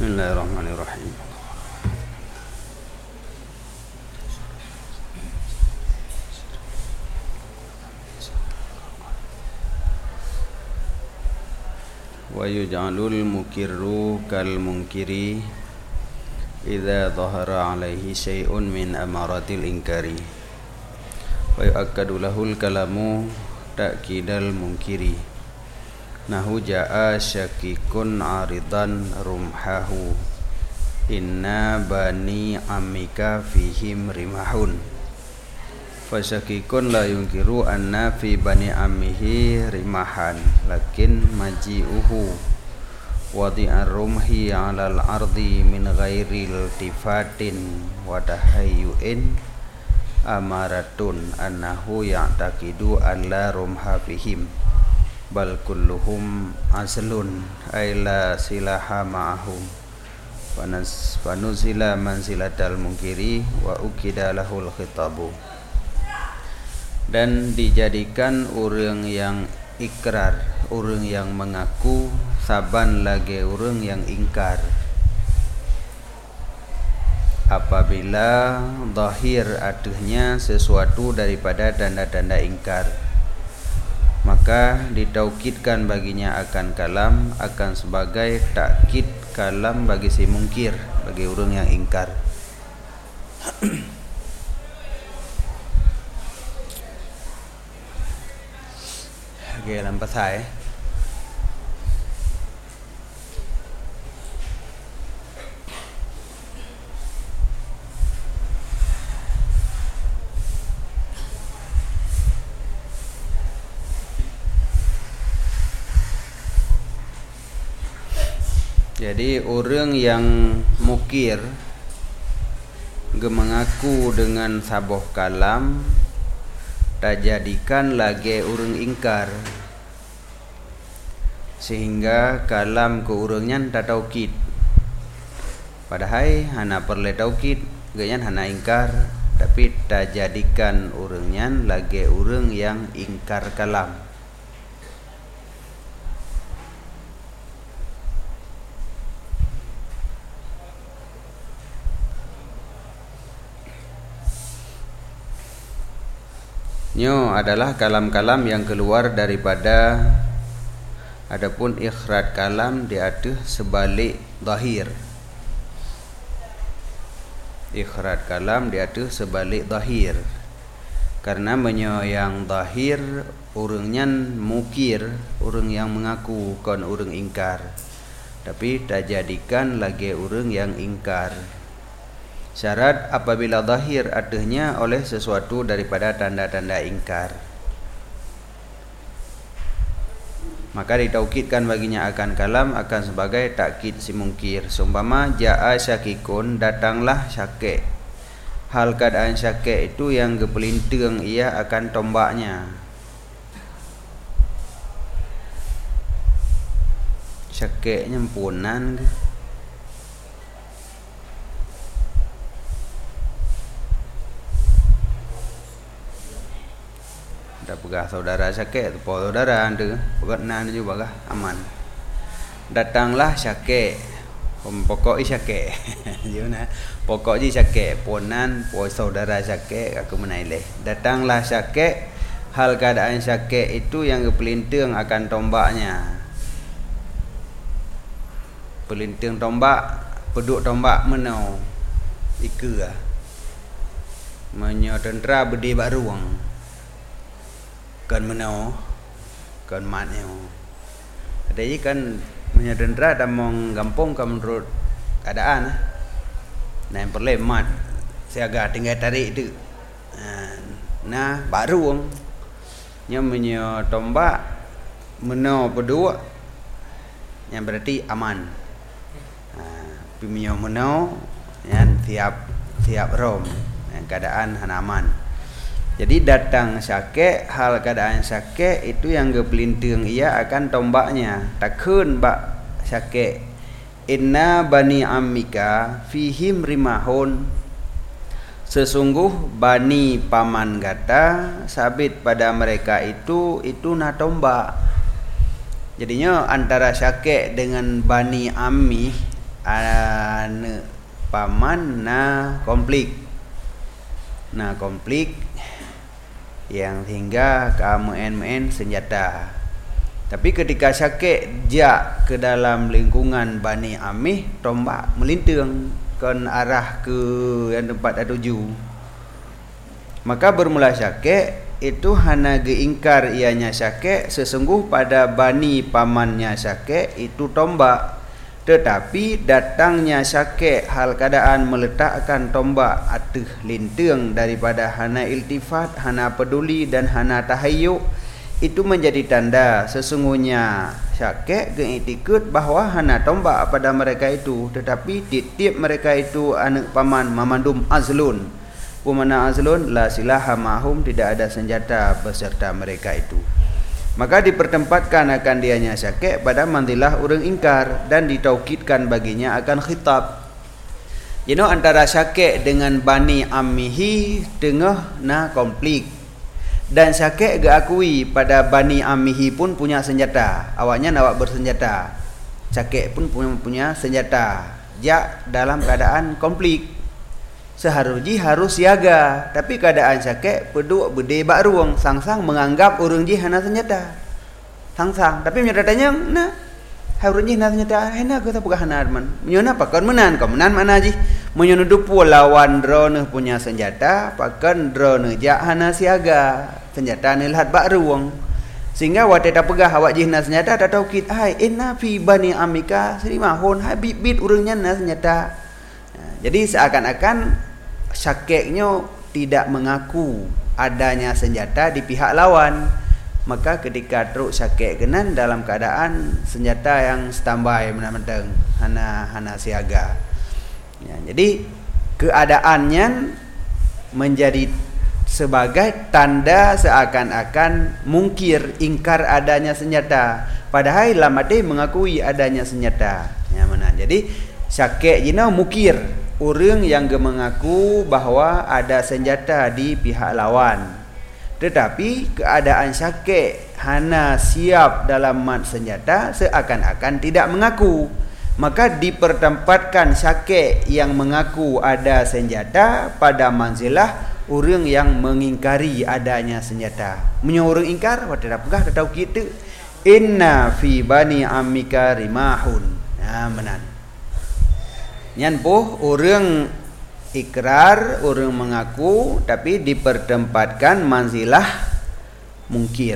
Bismillahirrahmanirrahim. Wa yuj'alul mukirru kal munkiri idza dhahara alaihi syai'un min amaratil inkari wa yu'akkadu lahul kalamu ta'kidal munkiri nahu ja'a syakikun aridan rumhahu inna bani amika fihim rimahun fasyakikun la yungkiru anna fi bani ammihi rimahan lakin maji'uhu wadi'ar rumhi 'alal ardi min ghairil tifatin wa tahayyu'in amaratun annahu ya'taqidu an la rumha fihim bal kulluhum aslun ay la silaha ma'ahum fanuzila manzilatal munkiri wa ukida lahul khitabu. Dan dijadikan orang yang ikrar, orang yang mengaku, saban lagi orang yang ingkar. Apabila zahir adanya sesuatu daripada tanda-tanda ingkar, maka ditaukidkan baginya akan kalam, akan sebagai takkid kalam bagi si mungkir, bagi orang yang ingkar. Okay, dalam pasal jadi orang yang mukir mengaku dengan sabuh kalam tak jadikan lagi orang ingkar, sehingga kalam ke orangnya tak taukid. Padahal hana perlu taukid, ganyan hana ingkar, tapi tak jadikan orangnya lagi orang yang ingkar kalam. Nyo adalah kalam-kalam yang keluar daripada, adapun ikhraj kalam diaduh sebalik zahir. Ikhraj kalam diaduh sebalik zahir. Karena menyo yang zahir orangnya mukir, orang yang mengaku kon orang ingkar. Tapi tak jadikan lagi orang yang ingkar. Syarat apabila zahir adanya oleh sesuatu daripada tanda-tanda ingkar, maka ditaukidkan baginya akan kalam, akan sebagai takkid si mungkir. Seumpama ja'a syakikun, datanglah syakik. Hal keadaan syakik itu yang kepelinting ia akan tombaknya. Syakik nyempunan ke? Dah pegah saudara syakik, po saudara anda pegat nan juga bagah aman. Datanglah syakik, pokok syakik. Gimana? Pokok je syakik, ponan, po saudara syakik aku menaileh. Datanglah syakik, hal keadaan syakik itu yang kepelinting akan tombaknya. Pelinting tombak, peduk tombak menau ika. Menyo tentera bedi bak ruang. Kan menau kan matnya jadi kan menyadendra dan menggampung kan menurut keadaan nah yang perlu mat saya agak tinggal tarik itu nah baru nya menyo tombak menau berdua yang berarti aman tapi menyo menau yang siap rom yang keadaan aman. Jadi datang syakik, hal keadaan syakik itu yang kepelinting ia akan tombaknya. Takun bak syakik. Inna bani ammika fihim rimahun. Sesungguh bani paman gata sabit pada mereka itu na tombak. Jadinya antara syakik dengan bani ammi paman na konflik yang hingga ke main senjata. Tapi ketika Syakek jak ke dalam lingkungan Bani Amih, tombak melinting ke arah ke yang tempat ada tuju. Maka bermula Syakek itu hana geingkar ianya Syakek sesungguh pada bani pamannya Syakek itu tombak. Tetapi datangnya Syakek hal keadaan meletakkan tombak atih linting daripada hana iltifat, hana peduli dan hana tahayyuk, itu menjadi tanda sesungguhnya Syakek gengikut bahawa hana tombak pada mereka itu. Tetapi tiap mereka itu anak paman mamandum azlun. Pemana azlun la silaha mahum, tidak ada senjata beserta mereka itu. Maka dipertempatkan akan dianya Syakek pada manzilah orang ingkar dan ditaukidkan baginya akan khitab. Antara Syakek dengan Bani Amihi tengah na konflik. Dan Syakek akui pada Bani Amihi pun punya senjata. Awaknya awak bersenjata. Syakek pun punya senjata. Jak dalam keadaan konflik. Seharusnya harus siaga, tapi keadaan Syakek peduk berdebak ruang, sang-sang menganggap orang ji hana senjata. Sang-sang, tapi menyatakannya nah harusnya hana senjata, hena kita bukan hana man. Menyona pakan menan, kau menan mana ji? Menyona dupu lawan drone punya senjata, pakan drone jak hana siaga, senjata ni lihat bak ruang. Sehingga wateta pegah awak ji hana senjata tak tahu kit, hai inna fi Bani Amika serimahun, hai bit orangnya hana senjata. Jadi seakan-akan Syakeknya tidak mengaku adanya senjata di pihak lawan. Maka ketika teruk Syakek kenan dalam keadaan senjata yang standby menang-menang, hana siaga. Ya, jadi keadaannya menjadi sebagai tanda seakan-akan mungkir, ingkar adanya senjata. Padahal lamade mengakui adanya senjata. Ya mana? Jadi Syakek jina mukir, orang yang mengaku bahawa ada senjata di pihak lawan. Tetapi keadaan Syakek hana siap dalam mat senjata seakan-akan tidak mengaku. Maka dipertempatkan Syakek yang mengaku ada senjata pada manzilah orang yang mengingkari adanya senjata. Menyo orang ingkar, wa tidak pegah tak tahu kita. Inna fi Bani Amika rimahun. Nah, menan. Nyan poh orang ikrar, orang mengaku, tapi dipertempatkan manzilah mungkir.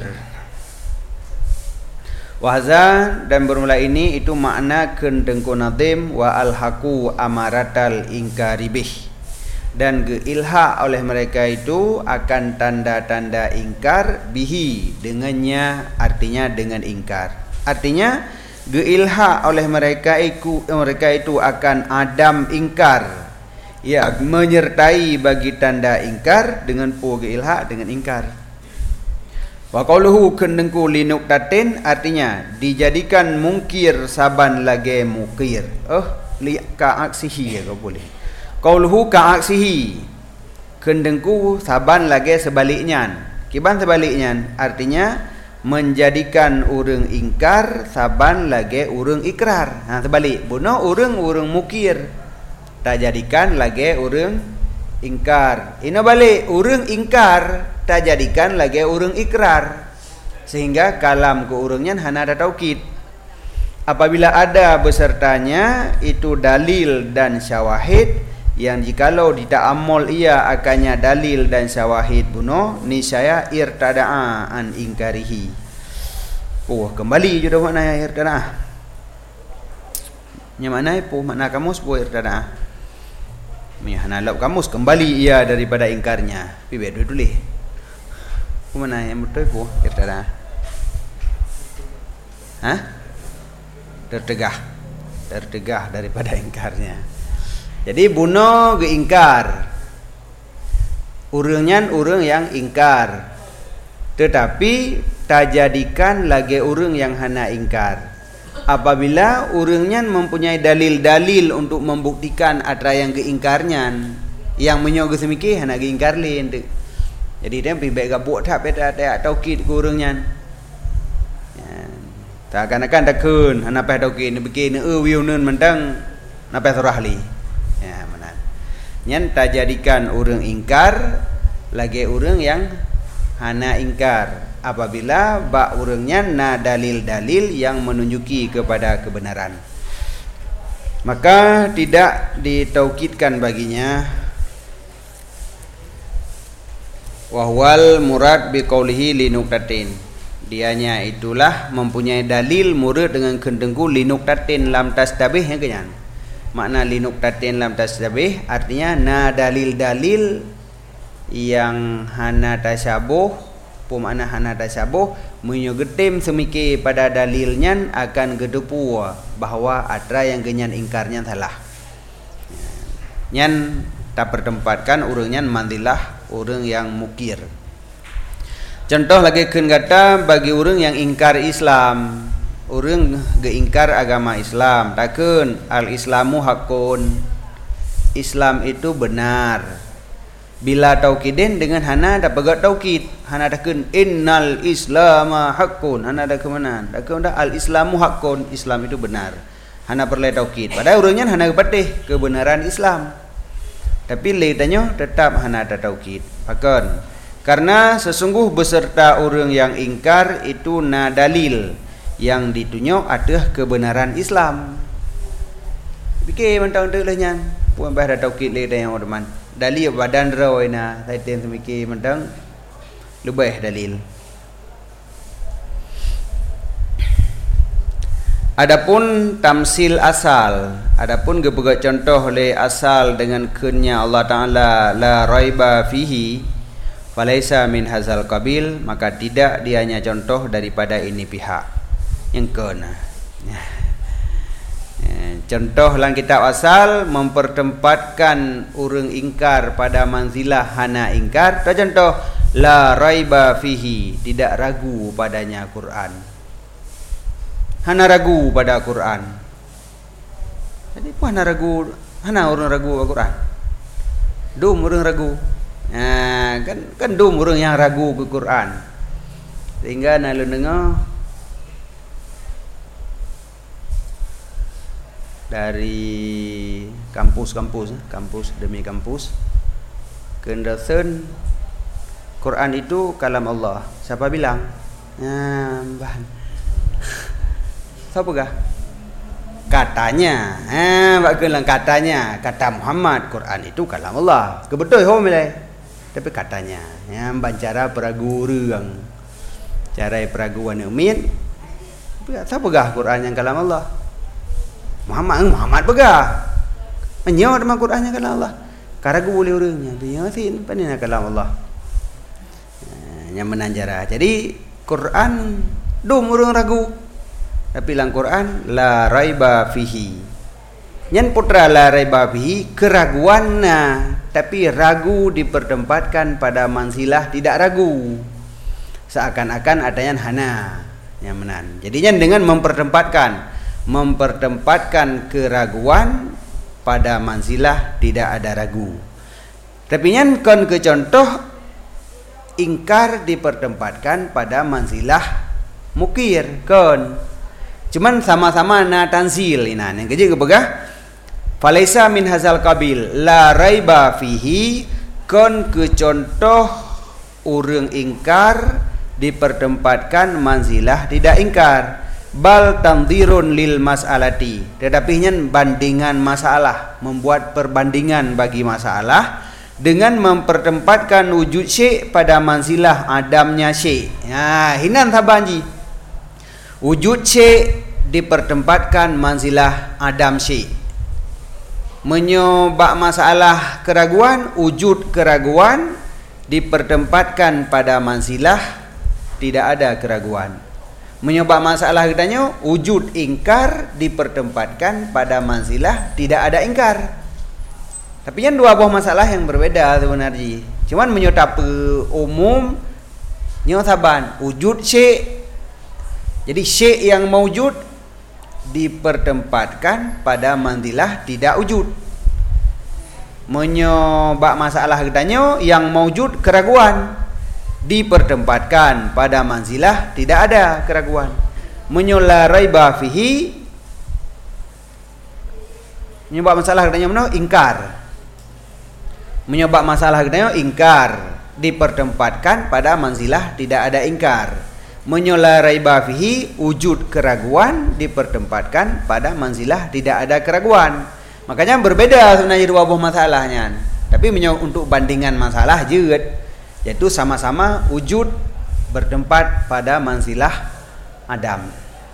Wahza dan bermula ini itu makna kendengku nadim wa alhaqu amaratal ingkaribih, dan geilha oleh mereka itu akan tanda-tanda ingkar bihi, dengannya, artinya dengan ingkar. Artinya geilha oleh mereka itu akan adam ingkar, ya, menyertai bagi tanda ingkar dengan pu geilha dengan ingkar. Wa qauluhu kendengku linuktatin, artinya dijadikan mungkir saban lagi mukir. Li ka aksihi ya kau boleh. Qauluhu ka aksihi, kendengku saban lagi sebaliknya. Kiban sebaliknya artinya menjadikan orang ingkar saban lagi orang ikrar. Nah, terbalik. Buno orang mukir, tak jadikan lagi orang ingkar. Ino balik, orang ingkar tak jadikan lagi orang ikrar. Sehingga kalam ke orangnya hana ada taukid. Apabila ada besertanya itu dalil dan syawahid, yang jikalau dita'ammul ia akannya dalil dan syawahid buno niscaya irtada'a an ingkarihi. Kembali juga makna irtada'a. Nya mana itu makna kamus po irtada'a. Hana lab kamus kembali ia daripada ingkarnya. Pi bedo tulis. Mana yang betul po irtada'a. Tertegah daripada ingkarnya. Jadi buno geingkar, urangnya orang yang ingkar, tetapi tak jadikan lagi orang yang hana ingkar. Apabila orangnya mempunyai dalil-dalil untuk membuktikan ada yang geingkarnya, yang menyoga semiki hana geingkar lain. Jadi dia pergi baik gabuk tak ada taukid ke orangnya. Tak akan takun hana pah taukid ni bikin wiu nun mentang napa surah li. Ya menan. Nyen tak jadikan urang ingkar lagi urang yang hana ingkar apabila bak urangnya na dalil-dalil yang menunjuki kepada kebenaran, maka tidak ditaukidkan baginya wahwal murad biqaulihi linuktatin, dianya itulah mempunyai dalil murad dengan kendengku linuktatin lam tastabih yang kenyan. Makna linuktatin lam tastabih artinya na dalil-dalil yang hana tasyabuh, pemakna hana tasyabuh menyogetim semiki pada dalilnya akan gedepu bahawa ada yang genyan ingkarnya salah. Nyan tak bertempatkan urangnya mandilah urang yang mukir. Contoh lagi keun kata bagi urang yang ingkar Islam, urang geingkar agama Islam, takun al-islamu hakun, Islam itu benar. Bila taukidin dengan hana dah pegat taukid, hana takun innal islama hakun, hana dah ke mana? Takun dah al-islamu hakun, Islam itu benar. Hana perlu taukid. Padahal urangnya hana kepatih kebenaran Islam. Tapi letanyo tetap hana ada taukid. Pakon. Karena sesungguh beserta orang yang ingkar itu na dalil yang ditunjuk adalah kebenaran Islam. Fikir mentang tu lehnya. Puan bah ada taukid le yang orman. Dalil badan rawi na taitin semiki mentang lebih dalil. Adapun tamsil asal, adapun gebegat contoh le asal dengan kunnya Allah Taala la raiba fihi falaisa min hazal qabil, maka tidak dianya contoh daripada ini pihak yang kena. Contoh dalam kitab asal mempertempatkan urang ingkar pada manzilah hana ingkar. Contoh la raiba fihi, tidak ragu padanya Quran. Hana ragu pada Quran. Jadi apa hana ragu? Hana orang ragu pada Quran. Dum orang ragu. Kan dum orang yang ragu ke Quran. Sehingga nak dengar dari kampus demi kampus kendasan Quran itu kalam Allah. Siapa bilang? Bahan. Siapa kah? Katanya. Bagaimana katanya? Kata Muhammad, Quran itu kalam Allah. Kebetul ho milai. Tapi katanya, cara peragu orang. Cara peraguan umin. Siapa kah Quran yang kalam Allah? Muhammad pegah. Menyo dengan Quran yang kalam Allah. Karagu boleh orangnya. Dia sin panina kalam Allah. Yang menanjara. Jadi Quran dum orang ragu. Tapi dalam Quran la raiba fihi. Nyan putra la raiba fihi keraguanna, tapi ragu dipertempatkan pada manzilah tidak ragu. Seakan-akan adanya hana yang menan. Jadinya dengan mempertempatkan keraguan pada manzilah tidak ada ragu. Tapi nyan kon ke contoh ingkar dipertempatkan pada manzilah mukir kon. Cuman sama-sama na tanzil ina yang kerja kepegah falaisa min hazal qabil la raiba fihi kon ke contoh urang ingkar dipertempatkan manzilah tidak ingkar bal tandirun lil mas'alati, tetapi nyen bandingan masalah, membuat perbandingan bagi masalah dengan mempertempatkan wujud syek pada manzilah adamnya syek. Hinan tabanji wujud syek dipertempatkan manzilah adam syek. Menyobak masalah keraguan, wujud keraguan dipertempatkan pada manzilah tidak ada keraguan. Menyobak masalah katanya wujud ingkar dipertempatkan pada manzilah tidak ada ingkar. Tapi yang dua buah masalah yang berbeda sebenarnya. Cuman menyotap umum nyotaban wujud syek. Jadi syek yang mewujud dipertempatkan pada manzilah tidak wujud. Menyobak masalah katanya yang mewujud keraguan dipertempatkan pada manzilah tidak ada keraguan. Menyola raiba fihi Menyebab masalah katanya mana? Ingkar. Menyebab masalah katanya ingkar, dipertempatkan pada manzilah tidak ada ingkar. Menyola raiba fihi, wujud keraguan dipertempatkan pada manzilah tidak ada keraguan. Makanya berbeda sebenarnya dua buah masalahnya. Tapi untuk bandingan masalah je, yaitu sama-sama wujud bertempat pada manzilah Adam.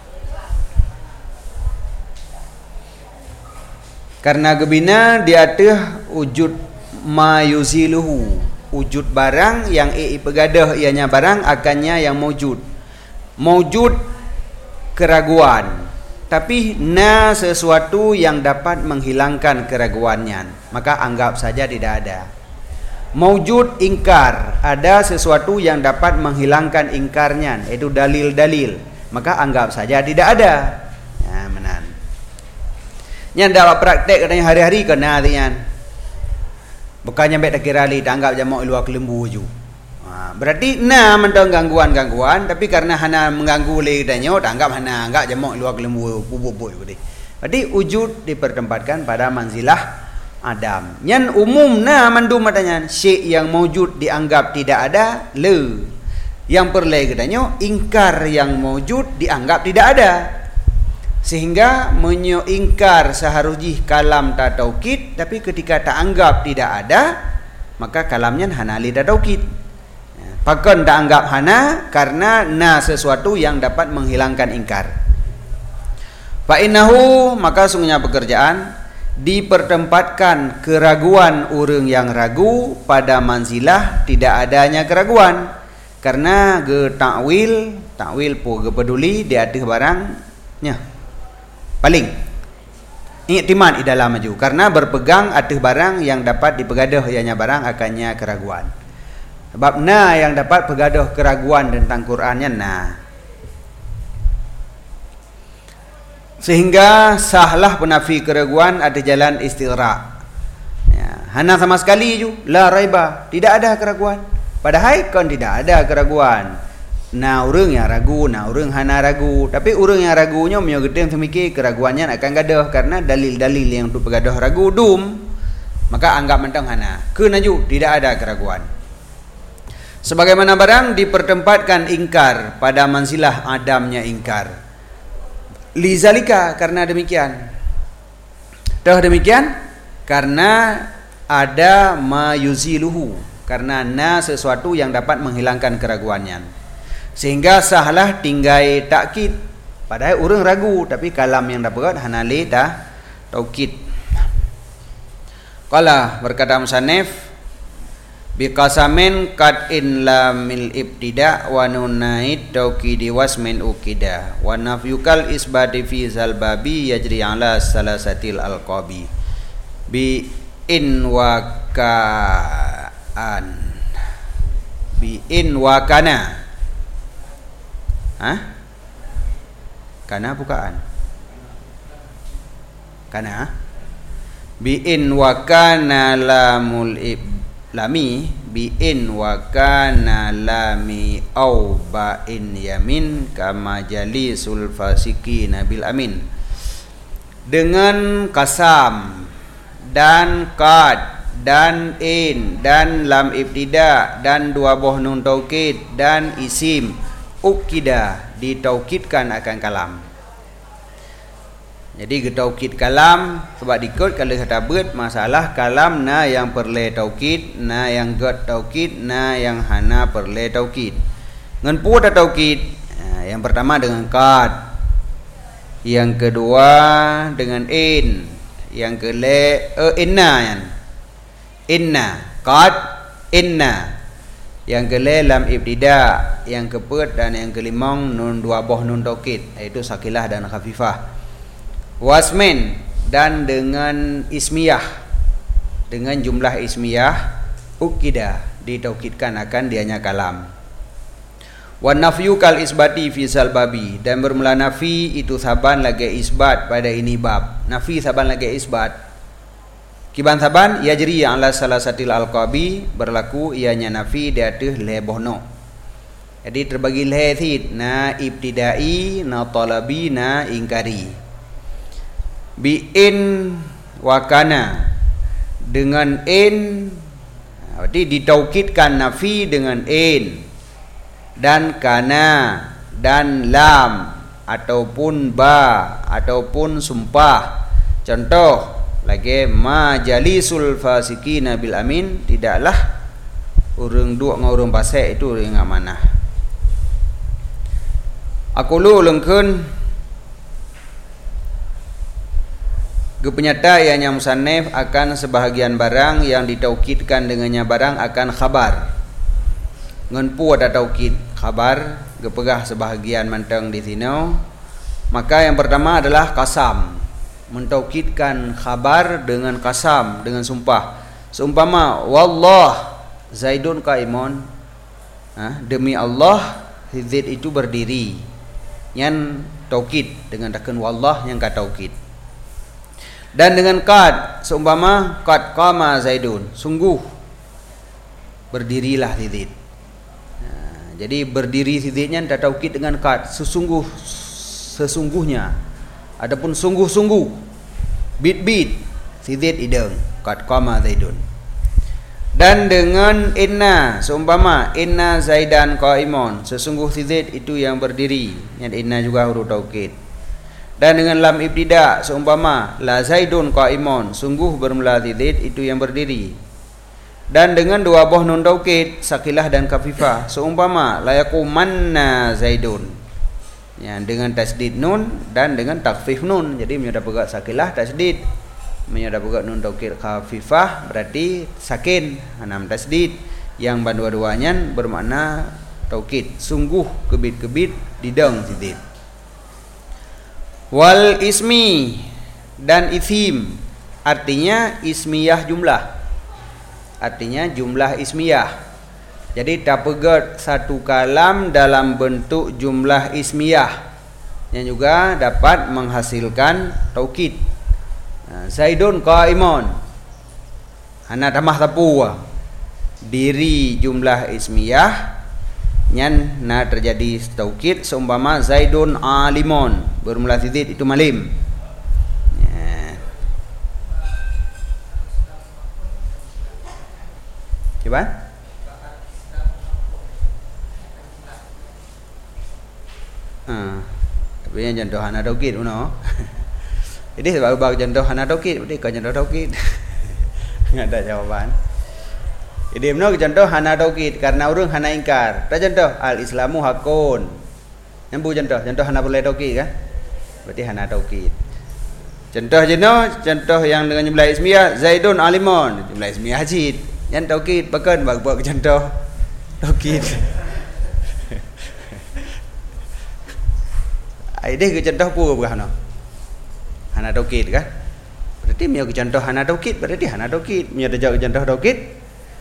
Karena gebina di atas wujud mayuziluhu, wujud barang yang pegadah ianya barang akannya yang mewujud keraguan, tapi sesuatu yang dapat menghilangkan keraguannya, maka anggap saja tidak ada. Mewujud ingkar, ada sesuatu yang dapat menghilangkan ingkarnya, itu dalil-dalil, maka anggap saja tidak ada. Ya, menan. Yang dapat praktek katanya hari-hari kena artinya. Bukannya baik tak kira li tanggap jamak luar kelembu ju. Berarti mentang gangguan-gangguan, tapi karena hana mengganggu li katanya tanggap hana anggap jamak luar kelembu bubuk berarti. Berarti wujud dipertempatkan pada manzilah Adam. Yang umum mandum matanya syek yang mewujud dianggap tidak ada le. Yang perlai katanya ingkar yang mewujud dianggap tidak ada. Sehingga ingkar seharusnya kalam tak taukid, tapi ketika tak anggap tidak ada, maka kalamnya hana li tak taukid. Pakon tak anggap hana karena sesuatu yang dapat menghilangkan ingkar. Fa innahu, maka sungguhnya pekerjaan dipertempatkan keraguan orang yang ragu pada manzilah tidak adanya keraguan. Karena takwil po peduli di atas barangnya. Paling iktimat di dalam maju karena berpegang atas barang yang dapat dipegadah ianya barang akannya keraguan. Sebab yang dapat pegadah keraguan tentang Qurannya sehingga sahlah penafi keraguan ada jalan istighraq. Ya, hana sama sekali ju la raiba, tidak ada keraguan. Padahal kan tidak ada keraguan. Orang yang ragu, orang hana ragu. Tapi orang yang ragunya menyogedeng semikir keraguannya akan gadah karena dalil-dalil yang untuk pegadah ragu dum, maka anggap mentang hana. Kenaju tidak ada keraguan. Sebagaimana barang dipertempatkan ingkar pada manzilah Adamnya ingkar. Lizalika, karena demikian. Demikian karena ada mayuziluhu, karena sesuatu yang dapat menghilangkan keraguannya. Sehingga sahlah tinggai takkid. Padahal orang ragu, tapi kalam yang dapat hanali dah taukid. Qala berkata musannif biqasamin qad in lamil ibtida wa nunaid taukidi wasmin ukida wa nafyukal isbati fi zalbabi yajri ala salasatil alqabi bi in wa kaan bi in wa kana. Kana bukaan. Kana bi'in wa kana lamul lami bi'in wa kana lami au ba'in yamin kama jalisul fasiqina bil amin. Dengan kasam dan kad dan in dan lam ibtida dan dua boh nun taukid dan isim ukida ditaukidkan akan kalam. Jadi getaukid kalam sebab dikut kalau kata bet masalah kalam yang perle taukid, yang get taukid, yang hana perle taukid. Ngan pu taukid. Yang pertama dengan kad. Yang kedua dengan in. Yang inna. Inna, kad, inna. Yang kelima lam ibtida, yang keempat dan yang kelima nun dua boh nun taukid, yaitu sakilah dan khafifah. Wasmin, dan dengan ismiyah, dengan jumlah ismiyah ukida ditaukidkan akan dianya kalam. Wan nafyu kal isbati fi salbabi, dan bermula nafi itu saban lagi isbat pada ini bab. Nafi saban lagi isbat. Kiban saban yajri ala salasatil alqabi, berlaku ianya nafi di atas le bohno. Jadi terbagi le thid ibtidai, talabi, ingkari. Bi'in wa kana dengan in, berarti ditaukidkan nafi dengan in, dan kana dan lam ataupun ba ataupun sumpah. Contoh lagi, majalisul fasikina bil amin, tidaklah urang duk dengan urang fasik itu dengan amanah. Aku lu lengkeun gepenyata ianya musannif akan sebahagian barang yang ditaukidkan dengannya barang akan khabar. Ngan pu ada taukid khabar gepegah sebahagian manteng di sini. Maka yang pertama adalah kasam, mentaukidkan khabar dengan kasam, dengan sumpah. Seumpama wallah Zaidun qaimun, demi Allah Zaid itu berdiri. Yang taukid dengan takan wallah yang kata taukid. Dan dengan qad, seumpama qad qama Zaidun, sungguh berdirilah Zaid. Jadi berdiri Zaidnya tak taukid dengan qad, sesungguhnya. Adapun sungguh-sungguh, bit-bit Zaid ideng, qad qama Zaidun. Dan dengan inna, seumpama inna Zaidan qaimun, sesungguh Zaid itu yang berdiri, yang inna juga huruf taukid. Dan dengan lam ibtida, seumpama la Zaidun qaimun, sungguh bermula Zaid itu yang berdiri. Dan dengan dua buah nun taukid, sakilah dan kafifah, seumpama la yaqumanna Zaidun, ya, dengan tasdid nun dan dengan takfif nun. Jadi menyada pegat sakilah tasdid, menyada pegat nun taukid khafifah, berarti sakin enam tasdid, yang dua-duanya bermakna taukid, sungguh kebit-kebit didang Zaid. Wal ismi dan isim, artinya ismiyah jumlah, artinya jumlah ismiyah. Jadi tak pegat satu kalam dalam bentuk jumlah ismiyah yang juga dapat menghasilkan taukid. Zaidun qaimun, anak tamah tapua, diri jumlah ismiyah nyan na terjadi taukid. Seumpama Zaidun alimun, bermula Zaid itu malim. Coba. Tapi yang contoh anak taukid uno. Jadi sebab contoh anak taukid, berarti kau contoh taukid. Enggak ada jawaban. Jadi mana contoh hana taukid karena urang hana ingkar. Tak contoh al-islamu hakun. Yang contoh hana boleh taukid kan? Berarti hana taukid. Contoh contoh yang dengan jumlah ismiyah Zaidun alimun, jumlah ismiyah hajid. Yang taukid bahkan buat contoh taukid. Aide ke contoh pu bukan hana taukid kan? Berarti mio ke contoh hana taukid, berarti hana taukid. Mio ada contoh taukid.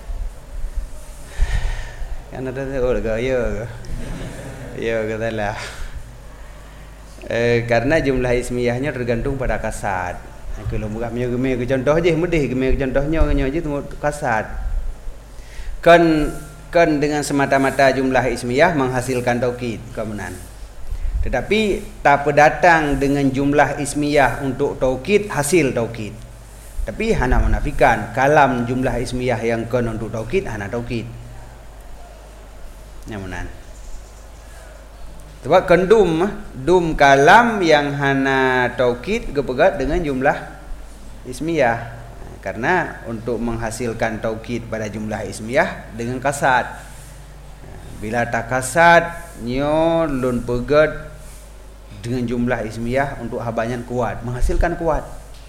Kan ada gaya ya katalah karena jumlah ismiyahnya tergantung pada kasad. Kalau bukan gemeh ke contoh aja mudih, gemeh ke contohnya aja temu kasad. Kan dengan semata-mata jumlah ismiyah menghasilkan taukid kemunan. Tetapi tak berdatang dengan jumlah ismiyah untuk taukid hasil taukid. Tapi hana menafikan kalam jumlah ismiyah yang kan untuk taukid hana taukid. Nyamunan. Sebab kendum kalam yang hana taukid gepegat dengan jumlah ismiyah. Karena untuk menghasilkan taukid pada jumlah ismiyah dengan kasad. Bila tak kasad nyo lun pegat dengan jumlah ismiyah untuk habanyan kuat, menghasilkan kuat.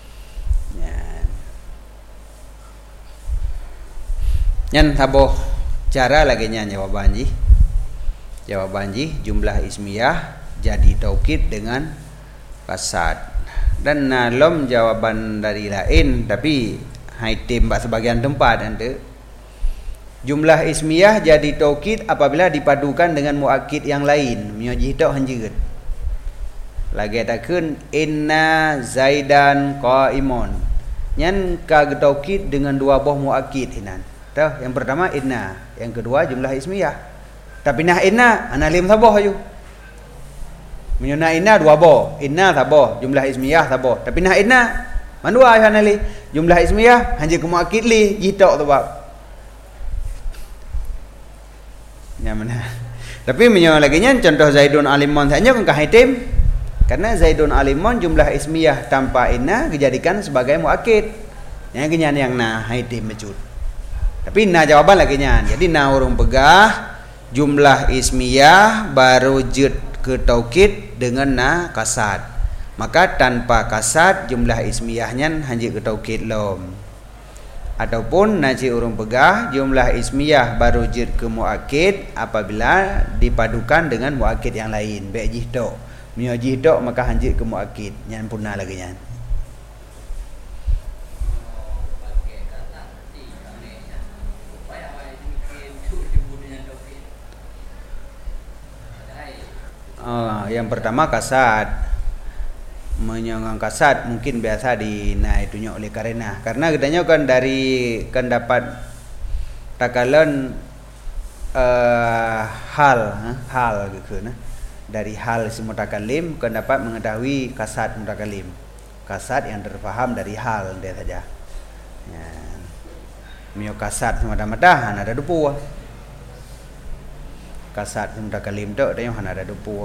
Nyan taboh cara lagi nya jawaban jumlah ismiyah jadi taukid dengan kasad. Dan nalom jawaban dari lain tapi haitim bak sebagian tempat ante jumlah ismiyah jadi taukid apabila dipadukan dengan muakkid yang lain. Mio jihtok hanjeut lagi takun inna Zaidan qaimun, nyan ka taukid dengan dua buah muakkid hinan. Tahu, yang pertama inna, yang kedua jumlah ismiyah. Tapi nah inna analim saboh ayu. Menyuna inna dua boh, inna saboh, jumlah ismiyah saboh. Tapi nah inna Manua hanali jumlah ismiyah hanya ke muakkid li jitok tu bab. Ya mana. Tapi menyo lagi nya contoh Zaidun alimun saja kan kahaitim. Karena Zaidun alimun jumlah ismiyah tanpa inna dijadikan sebagai muakkid. Yang kenyan yang na haitim mecut. Tapi na jawaban lagi nya. Jadi na urung pegah jumlah ismiyah baru jud ke taukid dengan na kasad. Maka tanpa kasad jumlah ismiyahnya hanya ke taukid lom. Ataupun naci urung pegah jumlah ismiyah baru jid ke muakkid apabila dipadukan dengan muakkid yang lain. Baik jihdok. Mio jihdok maka hanjit ke muakkid. Nyan punna lagi nyan. Yang pertama kasad. Menyanggang kasad mungkin biasa dinaitunya oleh karena katanya kan dari kan dapat takalan hal gitu nah. Dari hal si mutakalim kan dapat mengetahui kasad mutakalim. Kasad yang terfaham dari hal dia saja. Ya. Mio kasad semata-mata ada dupu. Kasad mutakalim tu dia yang ada dupu.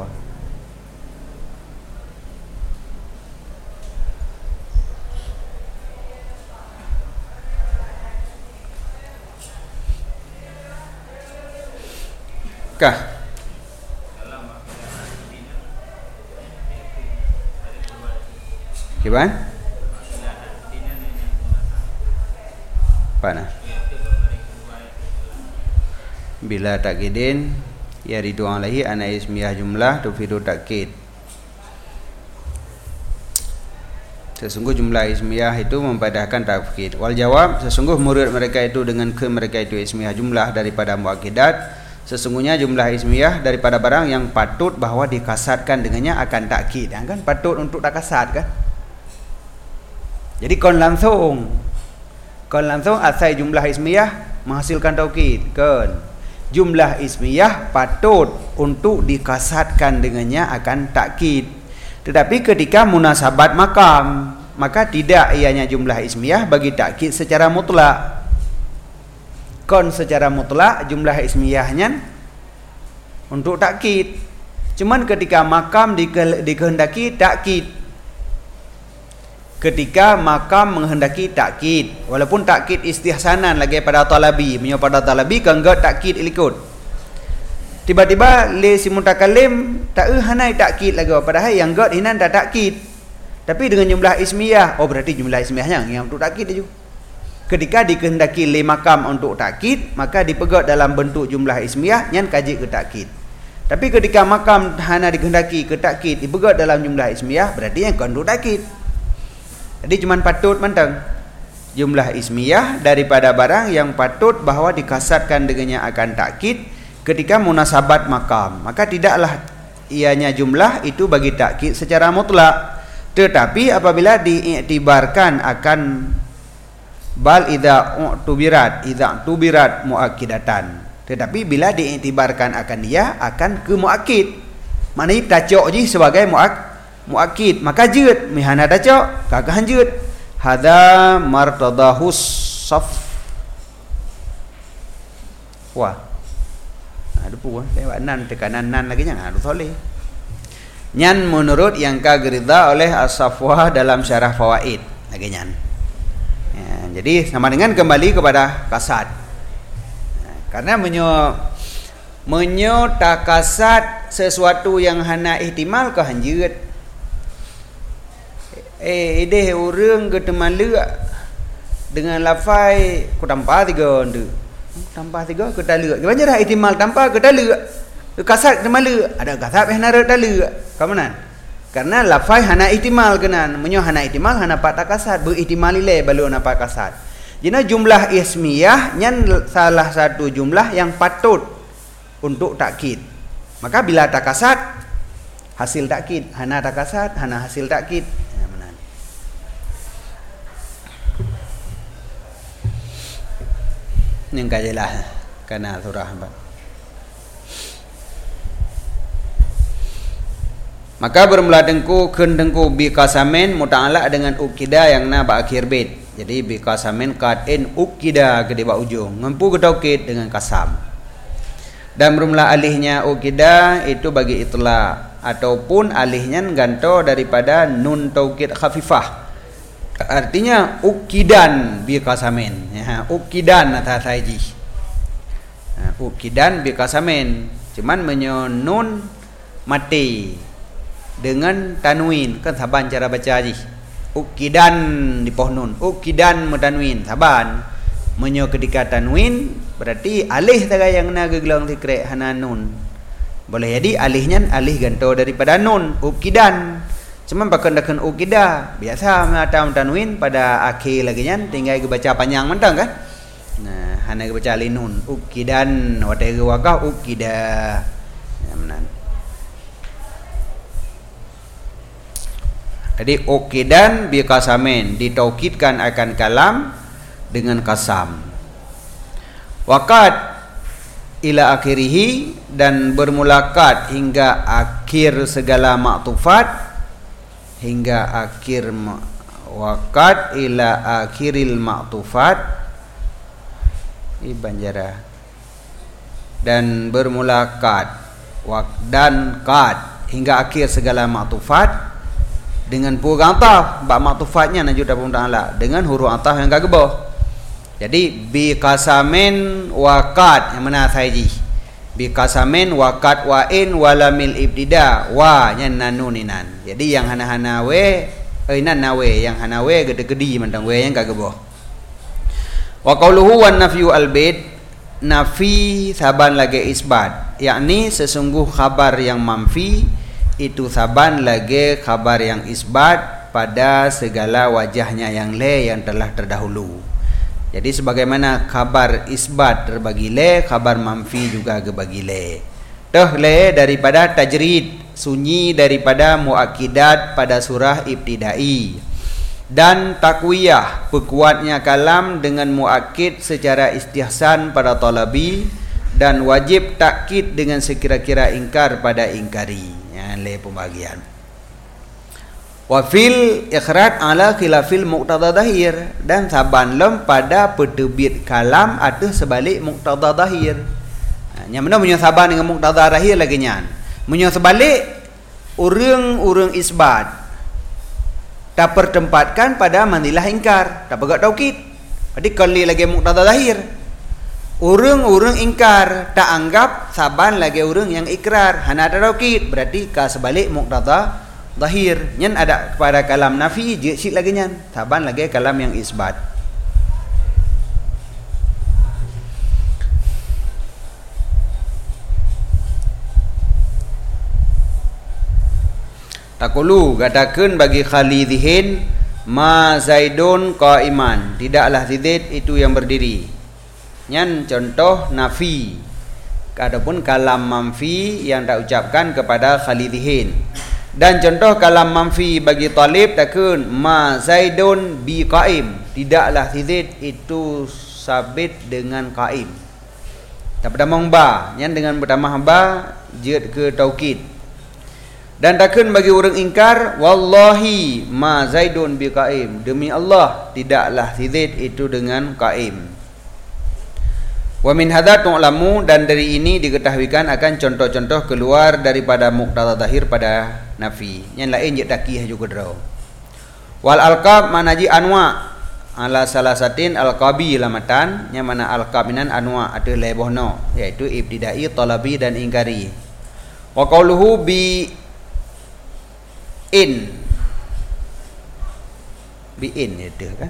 Kah? Gimana? Pana? Bila takkidin ya ridu'an lahi ana ismiyah jumlah tufidu takkid. Sesungguh jumlah ismiyah itu mempadahkan takkid. Wal jawab, sesungguh murid mereka itu dengan ke mereka itu ismiyah jumlah daripada muakkidat. Sesungguhnya jumlah ismiyah daripada barang yang patut bahwa dikasatkan dengannya akan takkid. Kan patut untuk tak kasat kan. Jadi kon langsung asal jumlah ismiyah menghasilkan taukid kan. Jumlah ismiyah patut untuk dikasatkan dengannya akan takkid. Tetapi ketika munasabat makam, maka tidak ianya jumlah ismiyah bagi takkid secara mutlak. Kon secara mutlak jumlah ismiyahnya untuk takkid. Cuman ketika makam dikehendaki takkid. Ketika makam menghendaki takkid, walaupun takkid istihsanan lagi pada talabi, pada talabi kan enggak takkid ikut. Tiba-tiba li si mutakalim tak hanai takkid lagi padahal yang enggak hinan tak takkid. Tapi dengan jumlah ismiyah, oh berarti jumlah ismiyahnya yang untuk takkid itu. Ketika dikehendaki li makam untuk takkid, maka dipegat dalam bentuk jumlah ismiyah yang kaji ke takkid. Tapi ketika makam hana dikehendaki ke takkid dipegat dalam jumlah ismiyah, berarti yang untuk takkid. Jadi cuma patut mentang jumlah ismiyah daripada barang yang patut bahwa dikasatkan dengannya akan takkid ketika munasabat makam. Maka tidaklah ianya jumlah itu bagi takkid secara mutlak. Tetapi apabila diiktibarkan akan bal idza tubirat muakkidatan. Tetapi bila diiktibarkan akan dia akan ke muakkid. Maknanya tacok je sebagai muakkid, maka jud mihana tacok kagak jud. Hadza martadahus saf. Wah. Ada puan lewat nan tekanan nan lagi nya harus soleh. Nyan menurut yang kagerida oleh As-Safwah dalam syarah fawaid lagi nyan. Ya, jadi sama dengan kembali kepada kasad. Karena menyo takasat sesuatu yang hana ihtimal ke hanjut. Ideh orang ke temala dengan lafai ku tanpa tiga ndu. Tanpa tiga ke tala. Gimana dah ihtimal tanpa ke tala. Kasat temala ada kasat hana tala. Kamanan? Karena lafai hana ihtimal kenan. Menyo hana ihtimal hana pat takasat berihtimal ile balu hana pat kasat. Jadi jumlah ismiyah nyan salah satu jumlah yang patut untuk takkid. Maka bila takasat hasil takkid, hana takasat hana hasil takkid. Yang kajelah karena surah 4. Maka bermula dengku dengku bi qasamin muta'allaq dengan ukida yang na ba akhir bait. Jadi bi qasamin qad in ukida gede ba ujung, ngempu ke taukid dengan kasam. Dan bermula alihnya ukida itu bagi itla ataupun alihnya ganto daripada nun taukid khafifah. Artinya ukidan bi qasamin. Ya, ukidan atas haji. Ukidan bi qasamin. Cuman menyonun mati dengan tanwin, kan saban cara baca haji. Ukidan di pohon nun, ukidan metanwin saban. Menyo ketika tanwin berarti alih taga yang na gegelang tikrek hana nun. Boleh jadi alihnya alih ganto daripada nun, ukidan. Cuma bahkan ukida biasa macam tanwin pada akhir lagi nya tinggal baca panjang mentang kan. Nah, hana baca linun, ukidan watai wakah ukida. Ya menan. Jadi ukidan bi qasamin ditaukidkan akan kalam dengan kasam. Waqad ila akhirih dan bermulakat hingga akhir segala maktufat, hingga akhir waqad ila akhiril maktufat banjara dan bermulakat dan qad hingga akhir segala maktufat dengan huruf ataf, bab maktufatnya najud dalam ta'ala dengan huruf ataf yang gageboh. Jadi bi qasamin waqad yang mana saiji. Bi qasamin waqad wa in walamil ibtida wa nya nanuninan. Jadi yang hana-hana we nan nawe yang hana we gede-gede mentang we yang gageboh. Wa qauluhu wan nafyu al bait nafi saban lagi isbat, yakni sesungguh khabar yang manfi itu saban lagi khabar yang isbat pada segala wajahnya yang le yang telah terdahulu. Jadi sebagaimana khabar isbat terbagi le, khabar manfi juga terbagi le. Toh le daripada tajrid, sunyi daripada muakkidat pada surah ibtidai. Dan takwiyah, pekuatnya kalam dengan muakkid secara istihsan pada talabi dan wajib takkid dengan sekira-kira ingkar pada ingkari. Le pembagian wa fil ikhraj ala khilafil muqtada zahir dan saban lem pada pedebit kalam atau sebalik muqtada zahir. Yang mana punya saban dengan muqtada zahir lagi nyan. Punya sebalik urang isbat tak pertempatkan pada mandilah ingkar, tak pegat taukid. Jadi kali lagi muqtada zahir. Urang ingkar tak anggap saban lagi urang yang ikrar hana ada taukid, berarti ka sebalik muqtada zahir nyen ada pada kalam nafi je sik lagi nyen saban lagi kalam yang isbat. Takulu katakan bagi khalidhin ma zaidun qaiman, tidaklah Zaid itu yang berdiri. Nyan contoh nafi adapun kalam manfi yang tak ucapkan kepada khalidhin. Dan contoh kalam manfi bagi talib takun ma zaidun bi qaim, tidaklah Zaid itu sabit dengan qaim. Tak berdamang ba, nyan dengan berdamah ba jid ke taukid. Dan takun bagi orang ingkar wallahi ma zaidun bi qaim, demi Allah tidaklah Zaid itu dengan qaim. Wa min hadza tu'lamu, dan dari ini diketahuikan akan contoh-contoh keluar daripada muqtada zahir pada nafi. Yang lain je takiyah juga draw. Wal alqab manaji anwa ala salasatin alqabi lamatan, yang mana alqab minan anwa ada lebohno iaitu ibtidai, talabi dan ingkari. Wa qauluhu bi in itu kan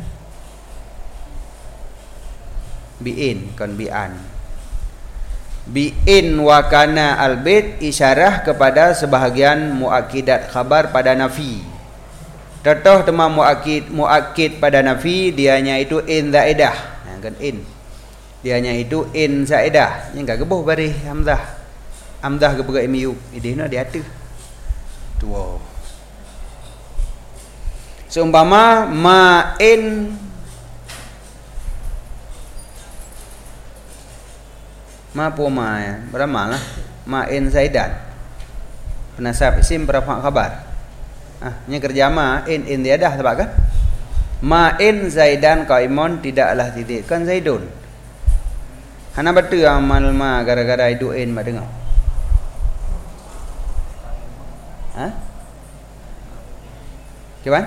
bi'in kan bi'an bi'in wa kana albait isyarah kepada sebahagian muakkidat khabar pada nafi. Contoh tema muakkid pada nafi dianya itu in zaidah, kan in dianya itu in zaidah yang enggak geboh bari hamzah gebega miu idena dia tu tuo. Seumpama ma in ma poma ya, berapa lah ma in zaidan. penasab isim berafa khabar. Nya kerja ma in tiada sebab kan? Ma in Zaidan qaimun tidaklah titik kan Zaidun. Hana betul amal ma gara-gara hidup in mak dengar. Kapan?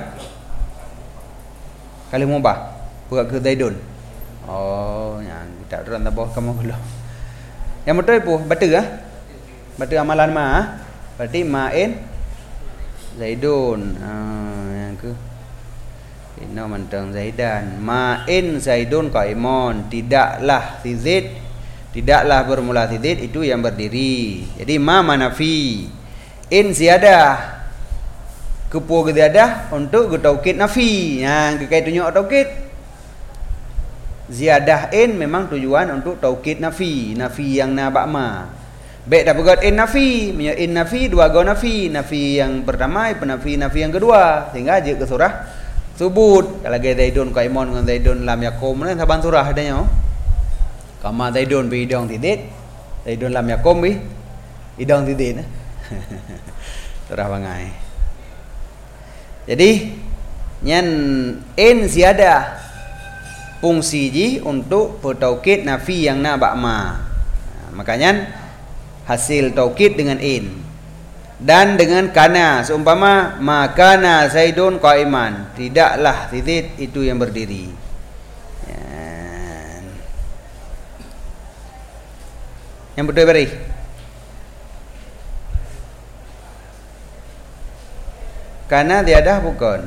Kali mubah buat ke Zaidun. Oh, yang tak ada tak bawa kamu belum. Yang betul ibu, betul ah? Betul amalan ma. Berarti ma'in Zaidun. Yang ke Ino mentang Zaidan. Ma'in Zaidun qaimun, tidaklah Zaid, tidaklah bermula Zaid itu yang berdiri. Jadi ma manafi. In ziyadah. Kepu ziyadah untuk taukid nafi. Yang kait tunjuk taukid. Ziyadah in memang tujuan untuk taukid nafi, nafi yang na ba'ma. Baik dah pegat in nafi, punya in nafi dua go nafi, nafi yang pertama nafi yang kedua, sehingga aja ke surah subut. Kalau Zaidun qaimun dengan Zaidun lam yakum ni saban surah adanya. Kama Zaidun bi idong tidit, Zaidun lam yakum bi idong tidit. Surah bangai. Jadi nyan in ziyadah fungsi ji untuk bertaukid nafi yang na ba'ma. Makanya hasil taukid dengan in dan dengan kana seumpama makana Zaidun qaiman, tidaklah titik itu yang berdiri. Yang betul beri kana tiada bukan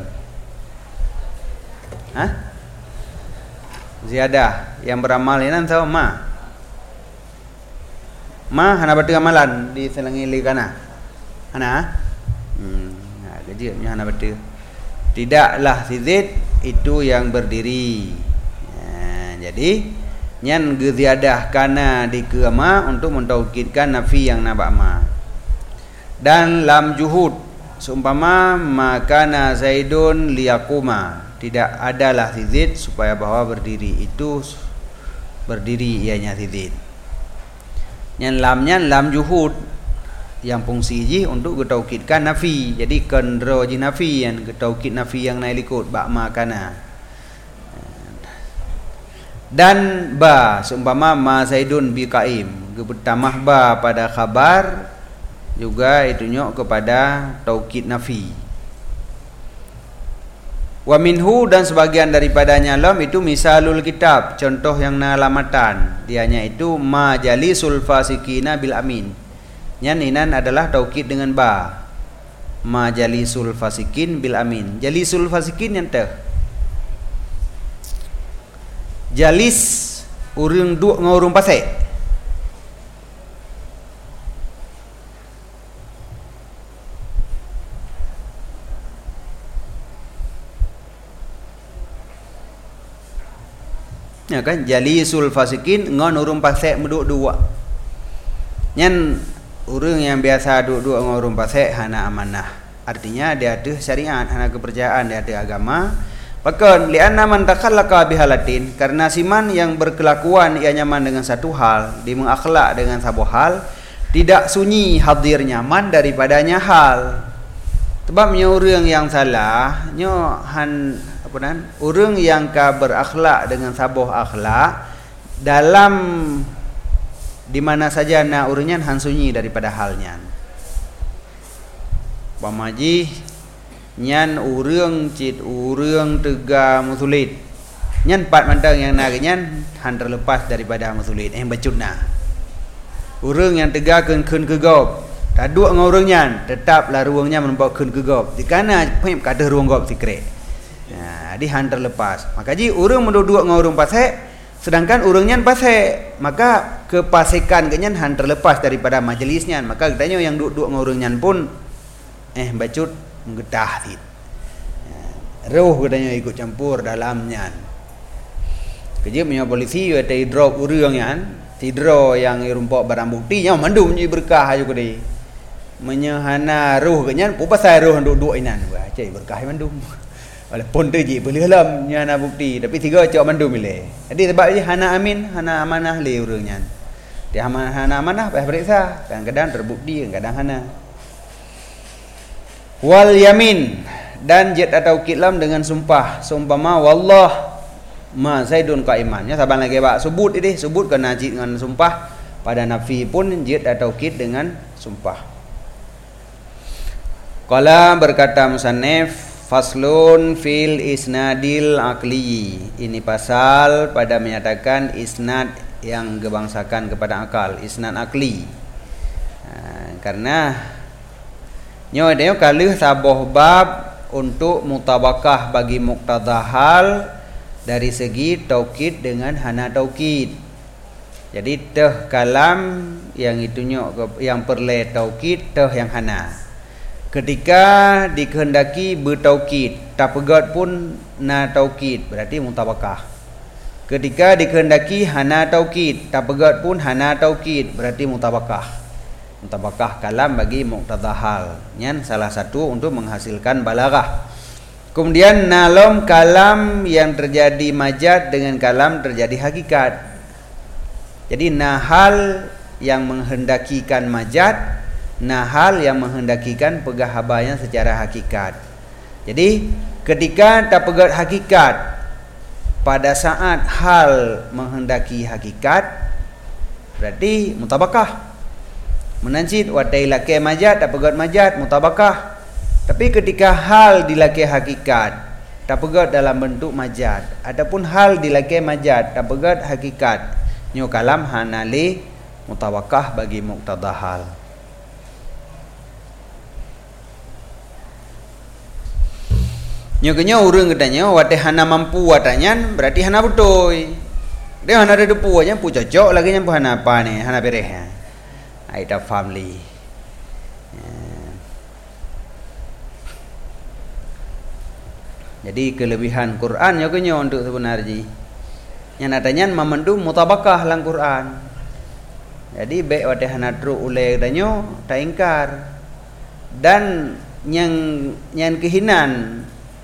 ziyadah yang beramal ini tahu ma hana betul amalan di selangi kana hana gajinya hana betul tidaklah Zaid itu yang berdiri. Jadi nyan ziyadah kana di ma untuk mentaukidkan nafi yang nabak ma. Dan lam juhud seumpama makana Zaidun liyakuma, tidak adalah Zaid supaya bahwa berdiri, itu berdiri ianya Zaid. Yang lamnya lam juhud yang fungsi ji untuk getaukidkan nafi. Jadi kendro ji nafi yang getaukid nafi yang naik ikut ba makana. Dan ba seumpama ma Zaidun bi qaim, bertambah ba pada khabar juga itu nyok kepada taukid nafi. Wa minhu, dan sebagian daripadanya lam itu misalul kitab, contoh yang nalamatan, dianya itu majalisul fasikina bil amin. Nyaninan adalah taukid dengan ba, majalisul fasikin bil amin. Jalisul fasikin yang teh jalis urang duk ngurung pasai. Ya kan, jalisul fasikin ngon urung pasek menduk dua. Nyan urang yang biasa duduk ngurung pasek hana amanah. Artinya dia ada syariat, hana kepercayaan, dia ada agama. Bahkan li'anna man takallaka bihalatin, karena siman yang berkelakuan ia nyaman dengan satu hal, dia mengakhlak dengan satu hal, tidak sunyi hadir nyaman daripadanya hal. Sebabnya urang yang salah nyo urang yang ka berakhlak dengan sabuh akhlak dalam di mana saja na urangnya han sunyi daripada halnya. Pamaji nyan urang cit urang tega musulit. Nyan pat mandang yang nagenyan han terlepas daripada musulit bacutna. Urang yang tega keun ke gop, taduk dengan urangnya tetaplah ruangnya membawa keun ke gop. Dikana pem kada ruang gop sikret. Di han terlepas. Maka ji urang menduduk dengan urang pasek, sedangkan urangnya pasek, maka kepasikan kenyan han terlepas daripada majelisnya. Maka katanya yang duduk dengan urangnya pun bacut menggetah tit. Roh katanya ikut campur dalamnya. Kerja punya polisi ada drop urangnya, tidro yang rumpok barang bukti nya mandu menjadi berkah aja kedi. Menyahana roh kenyan pu pasal roh duduk inan. Wah, cai berkah mandum. Walaupun tu je boleh halam nyana bukti, tapi tiga cak mandu milih. Jadi sebab je hana amin, hana amanah le urangnya. Dia hana amanah payah periksa, kadang-kadang terbukti, kadang-kadang hana. Wal yamin, dan jet atau kitlam dengan sumpah. Seumpama wallah ma zaidun qaiman. Ya saban lagi Pak sebut ini, sebut kena jet dengan sumpah. Pada nafi pun jet atau kit dengan sumpah. Qala berkata musannif, faslun fil isnadil aqli. Ini pasal pada menyatakan isnad yang gebangsakan kepada akal, isnad akli. Karena nyo dia kalau saboh bab untuk mutabakah bagi muqtada hal dari segi taukid dengan hana taukid. Jadi teh kalam yang itunya yang perle taukid, teh yang hana. Ketika dikehendaki bertaukid, tak pegat pun na taukid, berarti mutabakah. Ketika dikehendaki hana taukid, tak pegat pun hana taukid, berarti mutabakah. Mutabakah kalam bagi muqtada hal. Nyan salah satu untuk menghasilkan balaghah. Kemudian nalom kalam yang terjadi majaz dengan kalam terjadi hakikat. Jadi nahal yang menghendakikan majaz, nahal yang menghendakikan pegahabanya secara hakikat. Jadi ketika tak pegat hakikat, pada saat hal menghendaki hakikat, berarti mutabakah. Menancit watai laki majaz, tak pegat majaz, mutabakah. Tapi ketika hal dilaki hakikat, tak pegat dalam bentuk majaz, ataupun hal dilaki majaz, tak pegat hakikat, nyo kalam hanali mutabakah bagi muqtada hal. Nyo kenyo urang katanya wate hana mampu watanyan berarti hana betul. Dia hana ada depu aja pu cocok lagi nyampu hana apa ni, hana bereh. Ai ta family. Jadi kelebihan Quran nyo kenyo untuk sebenarnya yang adanya memandu mutabakah lang Quran. Jadi baik wate hanadru ulai danyo tak ingkar. Dan yang kehinan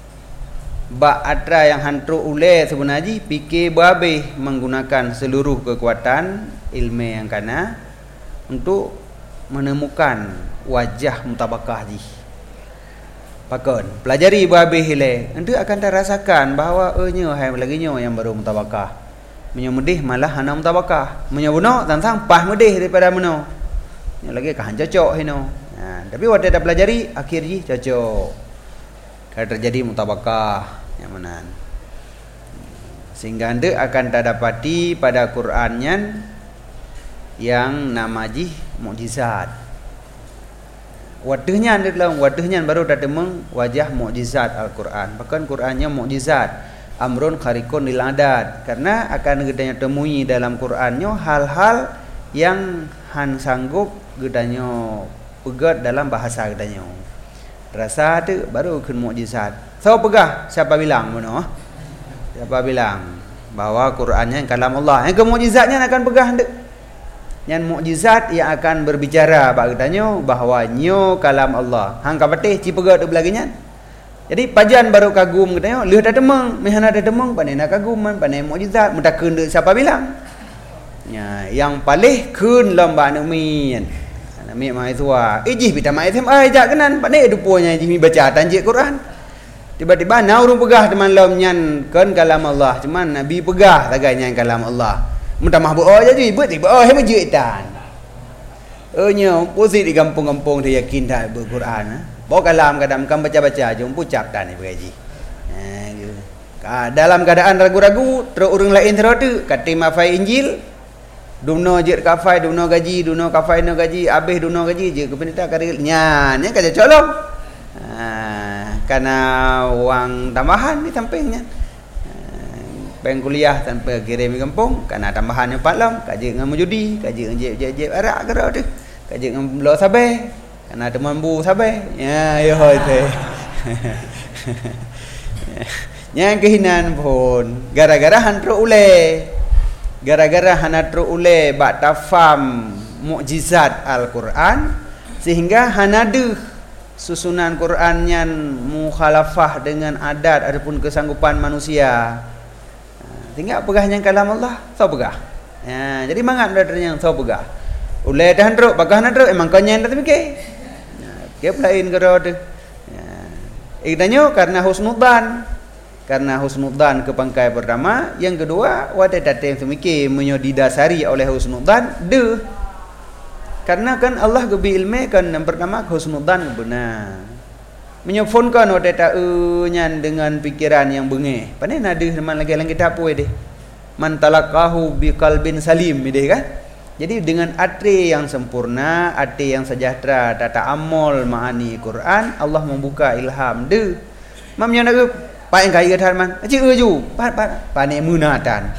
ba atra yang hantru ulai sebenarnya fikir babih menggunakan seluruh kekuatan ilmu yang kana untuk menemukan wajah mutabakah ji. Pakon pelajari babih ile, nanti akan terasakan bahawa nyo hai lagi nyo yang baru mutabakah. Menyo mudih malah hana mutabakah. Menyo buno tantang pah mudih daripada meno. Nyo lagi kahan cocok hino. Tapi waktu dah pelajari akhir ji cocok. Kalau terjadi mutabakah yang mana. Sehingga anda akan tak dapati pada Qurannya yang nama ji mukjizat. Wadahnya adalah wadahnya baru dah demeng wajah mukjizat Al-Quran. Bahkan Qurannya mukjizat, amrun kharikun lil adat. Karena akan gedanya temui dalam Qurannya hal-hal yang han sanggup gedanya pegat dalam bahasa gedanya. Rasa tu baru kun mukjizat. So pegah siapa bilang mono? Siapa bilang bahwa Qurannya kalam Allah. Yang mukjizatnya akan pegah hendak. Yang mukjizat yang akan berbicara bagdanya bahawa nyo kalam Allah. Hang kapatih ci pegak tu belaginya. Jadi pajan baru kagum katanya, leh dah demeng, mehana dah demeng pandai nak kagum, pandai mukjizat, mudah keun siapa bilang. Ya, yang paling keun lomba numin. Nami mai tua. Ijih bita mai them ai jak kenan pandai duponya ijih baca tanjik Quran. Tiba-tiba nau ru pegah teman lom nyan keun kalam Allah. Cuman Nabi pegah taganya kalam Allah. Mudah mah bo aja je buat tiba he majid tan. Nyo posisi di kampung-kampung dia yakin dah Al-Quran. Bawa kalam kadang kan baca-baca je pucap tan ni bergaji. Dalam keadaan ragu-ragu terus orang lain terus tu kata mafai Injil duno je kafai duno gaji duno kafai no gaji habis duno gaji je kepenita kari nyan kata colong. Karena wang tambahan ni sampingnya. Peng kuliah tanpa kirim di kampung karena tambahan yang palam kaji dengan judi kaji dengan jeb arak gerak tu kaji dengan lo sabai karena teman bu sabai ya yo itu yang kehinan pun gara-gara hantru ule bak tafam mukjizat Al-Quran sehingga hanadu susunan Quran yang mukhalafah dengan adat ataupun kesanggupan manusia. Tinggal pegahnya kalam Allah, so pegah. Ya, jadi mangat beradarnya so pegah. Ulai dah handruk, pegah handruk, emang kau nyan dah mikir. Dia lain kau tu. Ikannya karena husnudzan. Karena husnudzan ke pangkai pertama, yang kedua wadah datang semikir didasari oleh husnudzan de. Karena kan Allah gebi ilmu kan yang pertama husnudzan benar. Menyofonkan wadah tak nyan dengan pikiran yang bengeh. Pandai nada teman lagi kita apa deh. Man talaqahu biqalbin salim deh kan. Jadi dengan hati yang sempurna, hati yang sejahtera, tata amol ma'ani Quran, Allah membuka ilham de. Mamnya nak pak yang kaya than man, cik ju, pak ni munatan.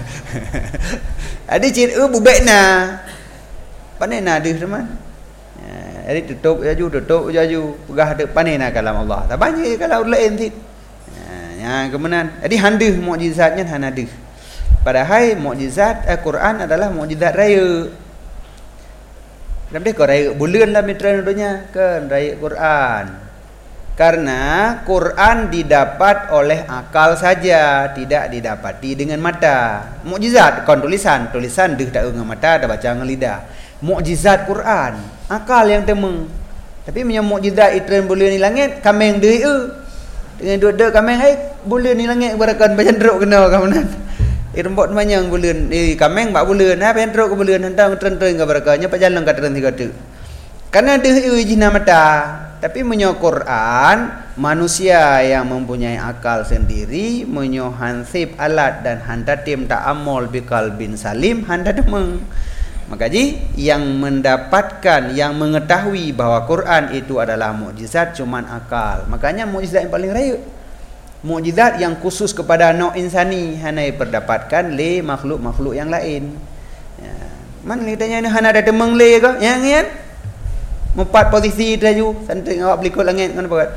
Ada cik bubek na, pandai na de teman. Jadi tutup jaju, pegah de pandai na kalam Allah. Tak banyak kalau lain ti. Yang kemudian, jadi handih mukjizatnya hanadih. Padahal mukjizat Al-Quran adalah mukjizat raya. Tapi kau raya bulan lah mitra dunia kan raya Quran. Karena Quran didapat oleh akal saja, tidak didapati dengan mata. Mukjizat kon tulisan dah tak dengan mata, dah baca dengan lidah. Mukjizat Quran, akal yang temeng. Tapi punya mukjizat itren bulan ni langit, kameng deui dengan dua kameng bulan ni langit barakan bacan teruk kena kamunan. Irembot manyang bulan kameng bak bulan apa yang teruk ke bulan hentang tren-tren ke barakanya pak jalan kat tren tiga tu. Karena dia jina mata. Tapi menyo Quran manusia yang mempunyai akal sendiri menyo hansib alat dan handatim ta'amul biqalbin salim handademeng. Maka yang mendapatkan yang mengetahui bahwa Quran itu adalah mukjizat cuman akal. Makanya mukjizat yang paling raya. Mukjizat yang khusus kepada nok insani hanya dapatkan le makhluk-makhluk yang lain. Ya. Man ditanya ni hana ada demeng le ke? Yang kan? Mempat posisi taju, santai awak beli kod langit kan buat.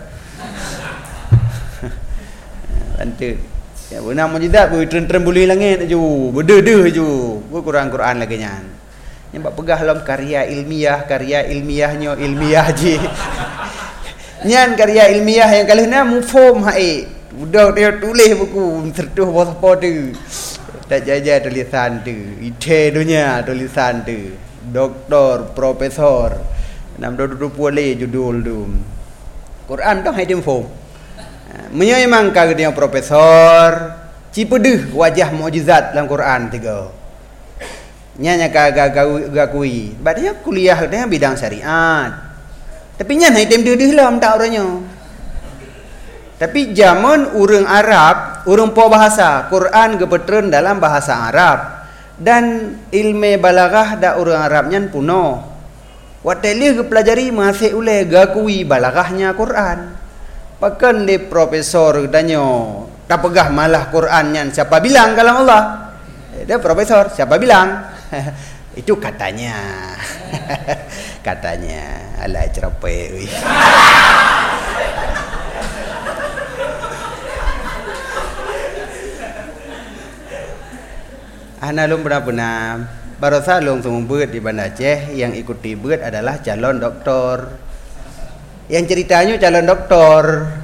Santai. Ya benar mukjizat bu tren-tren buli langit taju, berde taju. Bu Quran lagi nyan. Yang bak pegah dalam karya ilmiahnya ilmiah je. Nyan karya ilmiah yang kalihna mufhum haik. Budak dia tulis buku tertuh apa tu. Tak jaja tulisan tu. Ite dunia tulisan tu. Doktor, profesor. 620 boleh judul tu. Quran tu hai info. Memang kagak dia profesor. Cipedeh wajah mukjizat dalam Quran tiga. Nya kagak gakui. Badanya kuliah dia bidang syariat. Tapi nya hai tem dedeh lah tak orangnya. Tapi zaman orang Arab, orang po bahasa, Quran gepetren dalam bahasa Arab. Dan ilmu balaghah da orang Arabnya puno. Wateli pelajari masih oleh gakui balaghahnya Quran. Pakan le profesor danyo, tak pegah malah Qurannya siapa bilang kalam Allah. Dia profesor, siapa bilang? Itu katanya. Katanya ala cerpe. Ana lum pernah barosa long sumbeut di Banda Aceh yang ikuti beut adalah calon doktor. Yang ceritanya calon doktor.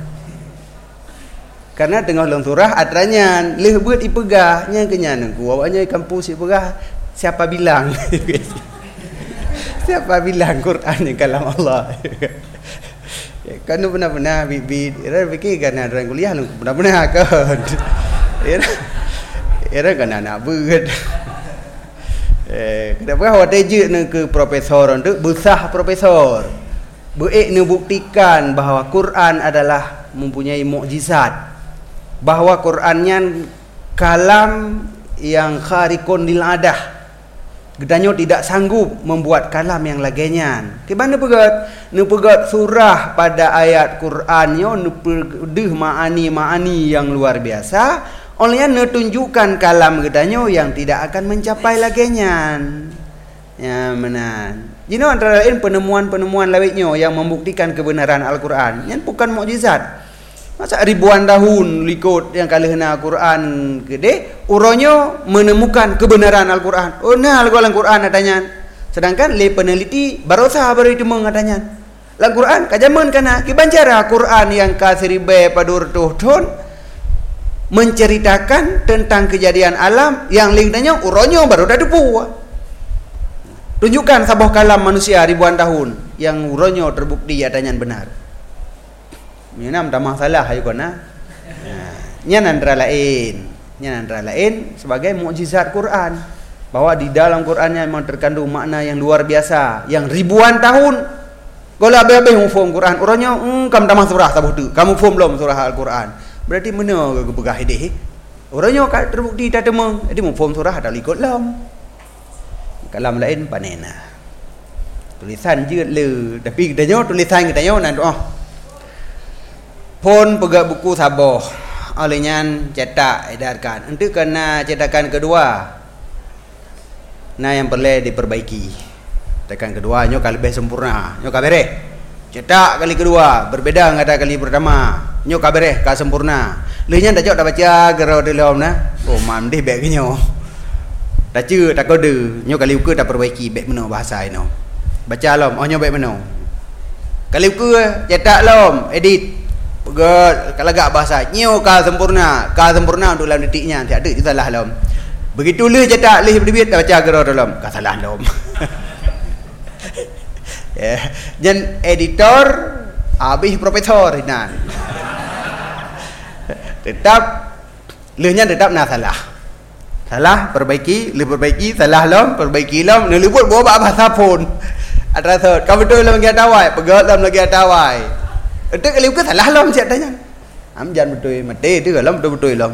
Karena tengah long surah atranya leh beut ipegah nya kenyan ku awaknya kampus ipegah siapa bilang? Siapa bilang Quran ni kalam Allah? Kan pernah bibi fikir kan orang kuliah lu pernah kan. Era kan anak beut. Kenapa awak teje ni ke profesor tu besar profesor. Buik ni buktikan bahawa Quran adalah mempunyai mukjizat. Bahawa Qurannya kalam yang khariqun lil adah. Gedanyo tidak sanggup membuat kalam yang lagenya. Ke mana pegat? Nu pegat surah pada ayat Qurannya nu pedih maani yang luar biasa. Olehnya tunjukkan kalam gedanyo yang tidak akan mencapai lagenya. Ya menan. Jadi antara lain penemuan-penemuan lawitnya yang membuktikan kebenaran Al-Quran. Yang bukan mukjizat. Masa ribuan tahun likut yang kalihna Al-Quran gede, uronyo menemukan kebenaran Al-Quran. Oh nah Al-Quran katanya. Sedangkan le peneliti barosa baru itu mengatanya. Al-Quran kajaman kana kibancara Quran yang kasiribe padur tuhun menceritakan tentang kejadian alam yang linknya uronyo baru dah depu. Tunjukkan sabah kalam manusia ribuan tahun yang uronyo terbukti adanya benar. Menyenam tak masalah ayukan nah. Nya antara lain sebagai mukjizat Quran, bahwa di dalam Qurannya memang terkandung makna yang luar biasa, yang ribuan tahun kalau habis faham Quran orangnya kamu tamah surah tak betul, kamu faham belum surah Al-Quran, berarti mana ke begah ini orangnya terbukti tak temu, jadi mau faham surah tak ikut lam kalam lain panena tulisan je le, tapi kita tulisan kita nak doa pun pegang buku sabar olehnya cetak edarkan untuk kena cetakan kedua nah yang perlu diperbaiki. Cetakan kedua nyoka lebih sempurna, nyoka beres. Cetak kali kedua berbeda dengan kali pertama, nyoka beres ka sempurna. Lehnya tak dak baca gerau dalam nah. Oh mam deh beg nyo. Tak ce tak kode, nyo kali uke tak perbaiki beg meno bahasa ino. Baca lom, oh nyo beg meno. Kali uke cetak lom, edit. Pegat kalau gak bahasa nyo ka sempurna untuk dalam detiknya tak ada je salah lom. Begitu le cetak leh bibit tak baca gerau dalam, ka salah lom. Ya, dan editor habis profesor nah. Tetap lehnya tetap nak salah perbaiki salah lom perbaiki lom ne luput bawa bahasa pun ada third kau betul lagi tawai pegat lom lagi tawai itu kali ke salah lom siap tanya am jan betul mati tu lom betul lom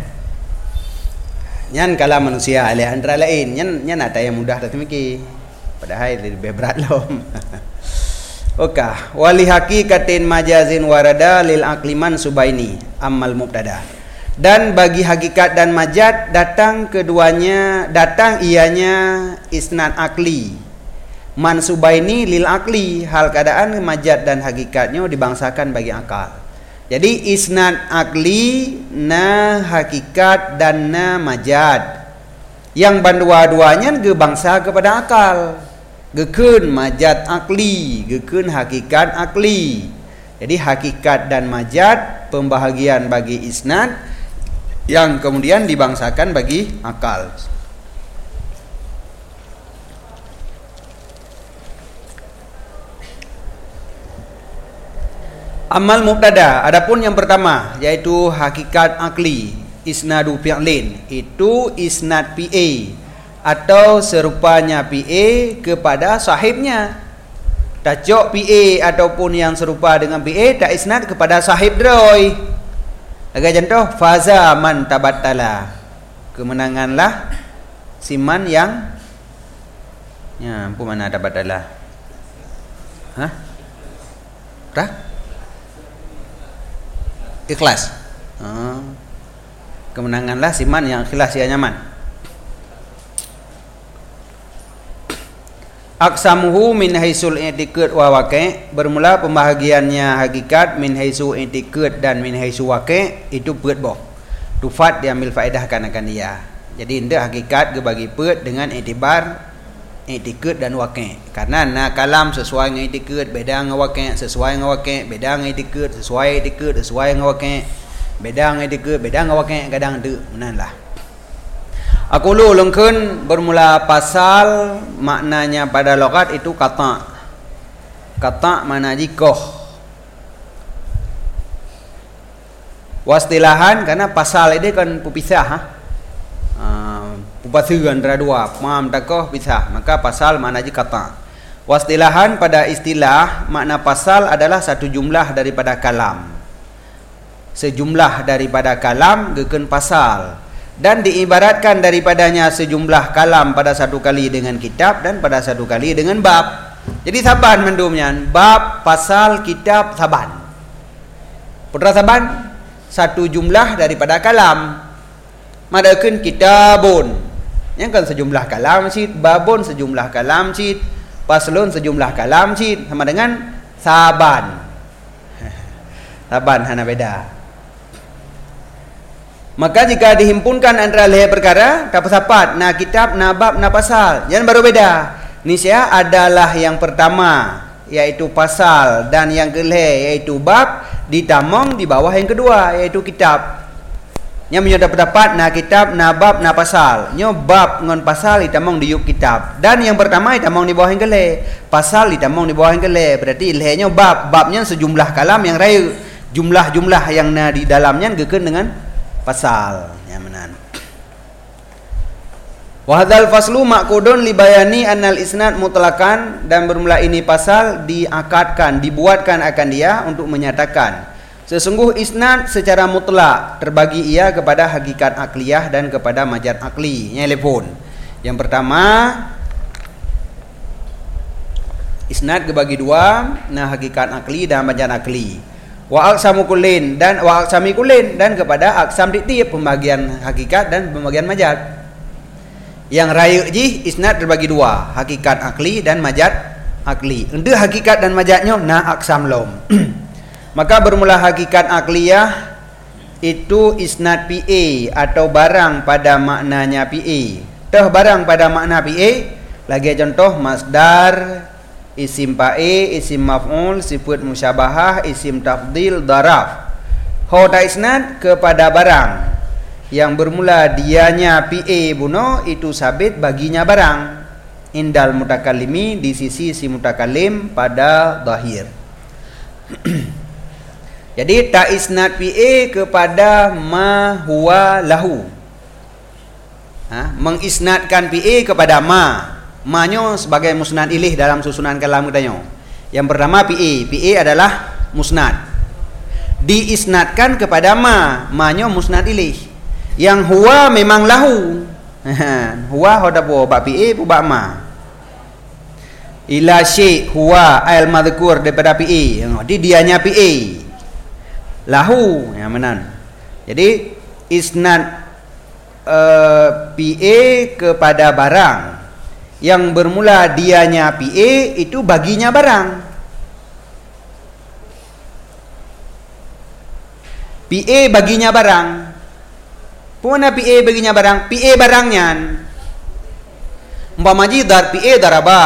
nyan kala manusia oleh antara lain nyan ada yang mudah tapi mikir padahal lebih berat lom. Okah wali hakikatin majazin warada lil aqliman subaini amal mubtada, dan bagi hakikat dan majaz datang ianya isnad akli mansubaini lil akli, hal keadaan majaz dan hakikatnya dibangsakan bagi akal. Jadi isnad akli na hakikat dan na majaz yang bandua-duanya gebangsa kepada akal. Gekun majaz akli, gekun hakikat akli. Jadi hakikat dan majaz pembahagian bagi isnad yang kemudian dibangsakan bagi akal. Amal mubtada, adapun yang pertama yaitu hakikat akli, isnadu fi'lin, itu isnad PA atau serupanya PA kepada sahibnya. Tajuk PA ataupun yang serupa dengan PA tak isnad kepada sahib droi. Agak contoh faza man tabattala, kemenanganlah siman yang apa mana tabattala? Ikhlas. Kemenanganlah siman yang ikhlas yang nyaman. Aksamuhu min haisul i'tiqad wa waqi', bermula pembahagiannya hakikat min haisu i'tiqad dan min haisu waqi', itu peut boh. Tufat diambil faedahkan akan dia. Jadi indah hakikat gebagi peut dengan i'tibar i'tiqad dan waqi'. Karena na kalam sesuai dengan i'tiqad, beda dengan waqi', sesuai dengan waqi', beda dengan i'tiqad, sesuai i'tiqad, sesuai dengan waqi', beda dengan i'tiqad, beda dengan waqi', kadang tu menanlah. Aku lengkun bermula pasal maknanya pada logat itu kata. Kata mana jikoh. Wastilahan karena pasal ini kan pupisah. Pupasi antara dua, mam takoh pisah. Maka pasal mana kata. Wastilahan pada istilah makna pasal adalah satu jumlah daripada kalam. Sejumlah daripada kalam geken pasal. Dan diibaratkan daripadanya sejumlah kalam pada satu kali dengan kitab dan pada satu kali dengan bab. Jadi saban mendumnya bab, pasal, kitab, saban. Putra saban satu jumlah daripada kalam. Madakeun kitabun, yang kan sejumlah kalam cit, babun sejumlah kalam cit, paslun sejumlah kalam cit, sama dengan saban. Saban hana beda. Maka jika dihimpunkan antara leher perkara, tak sapat, na kitab, na bab, na pasal, jangan baru beda. Niscaya adalah yang pertama yaitu pasal, dan yang kelih yaitu bab ditamong di bawah yang kedua yaitu kitab. Yang menyoda pendapat na kitab, na bab, na pasal. Nyo bab ngon pasal ditamong di yuk kitab. Dan yang pertama ditamong di bawah yang kelih, pasal ditamong di bawah yang kelih. Berarti lehnya bab, babnya sejumlah kalam yang raya. jumlah-jumlah yang di dalamnya gekeun dengan pasal ya menan. Wa hadzal faslu maqudun li bayani annal isnad mutlaqan, dan bermula ini pasal diakadkan, dibuatkan akan dia untuk menyatakan sesungguh isnad secara mutlak terbagi ia kepada hakikat akliyah dan kepada majaz akli. Nyelepon. Yang pertama, isnad kebagi dua, nah hakikat akli dan majaz akli. Wa aqsamu kullin dan wa aqsami kullin, dan kepada aqsam tiap pembagian hakikat dan pembagian majaz. Yang raya ji isnad terbagi dua, hakikat akli dan majaz akli. Untuk hakikat dan majaznya na aqsam lom. Maka bermula hakikat akliyah itu isnad PA atau barang pada maknanya PA. Toh barang pada makna PA lagi contoh masdar, isim fa'il, isim maf'ul, sifat musyabahah, isim tafdil, daraf. Hoda isnad kepada barang yang bermula dianya PA buno itu sabit baginya barang indal mutakallimi, di sisi si mutakallim pada zahir. Jadi ta isnad PA kepada ma huwa lahu. Mengisnadkan PA kepada ma-nyo sebagai musnad ilih dalam susunan kalam katanya. Yang pertama PA adalah musnad. Diisnadkan kepada ma-nyo musnad ilih. Yang huwa memang lahu. Huwa hoda po bak PA po bak ma. Ila syai huwa al madhkur daripada PA. Jadi dianya PA. Lahu yang menan. Jadi isnad PA kepada barang yang bermula dianya PA itu baginya barang. PA baginya barang. Puna PA baginya barang, PA barangnya. Umpama ji dar PA daraba.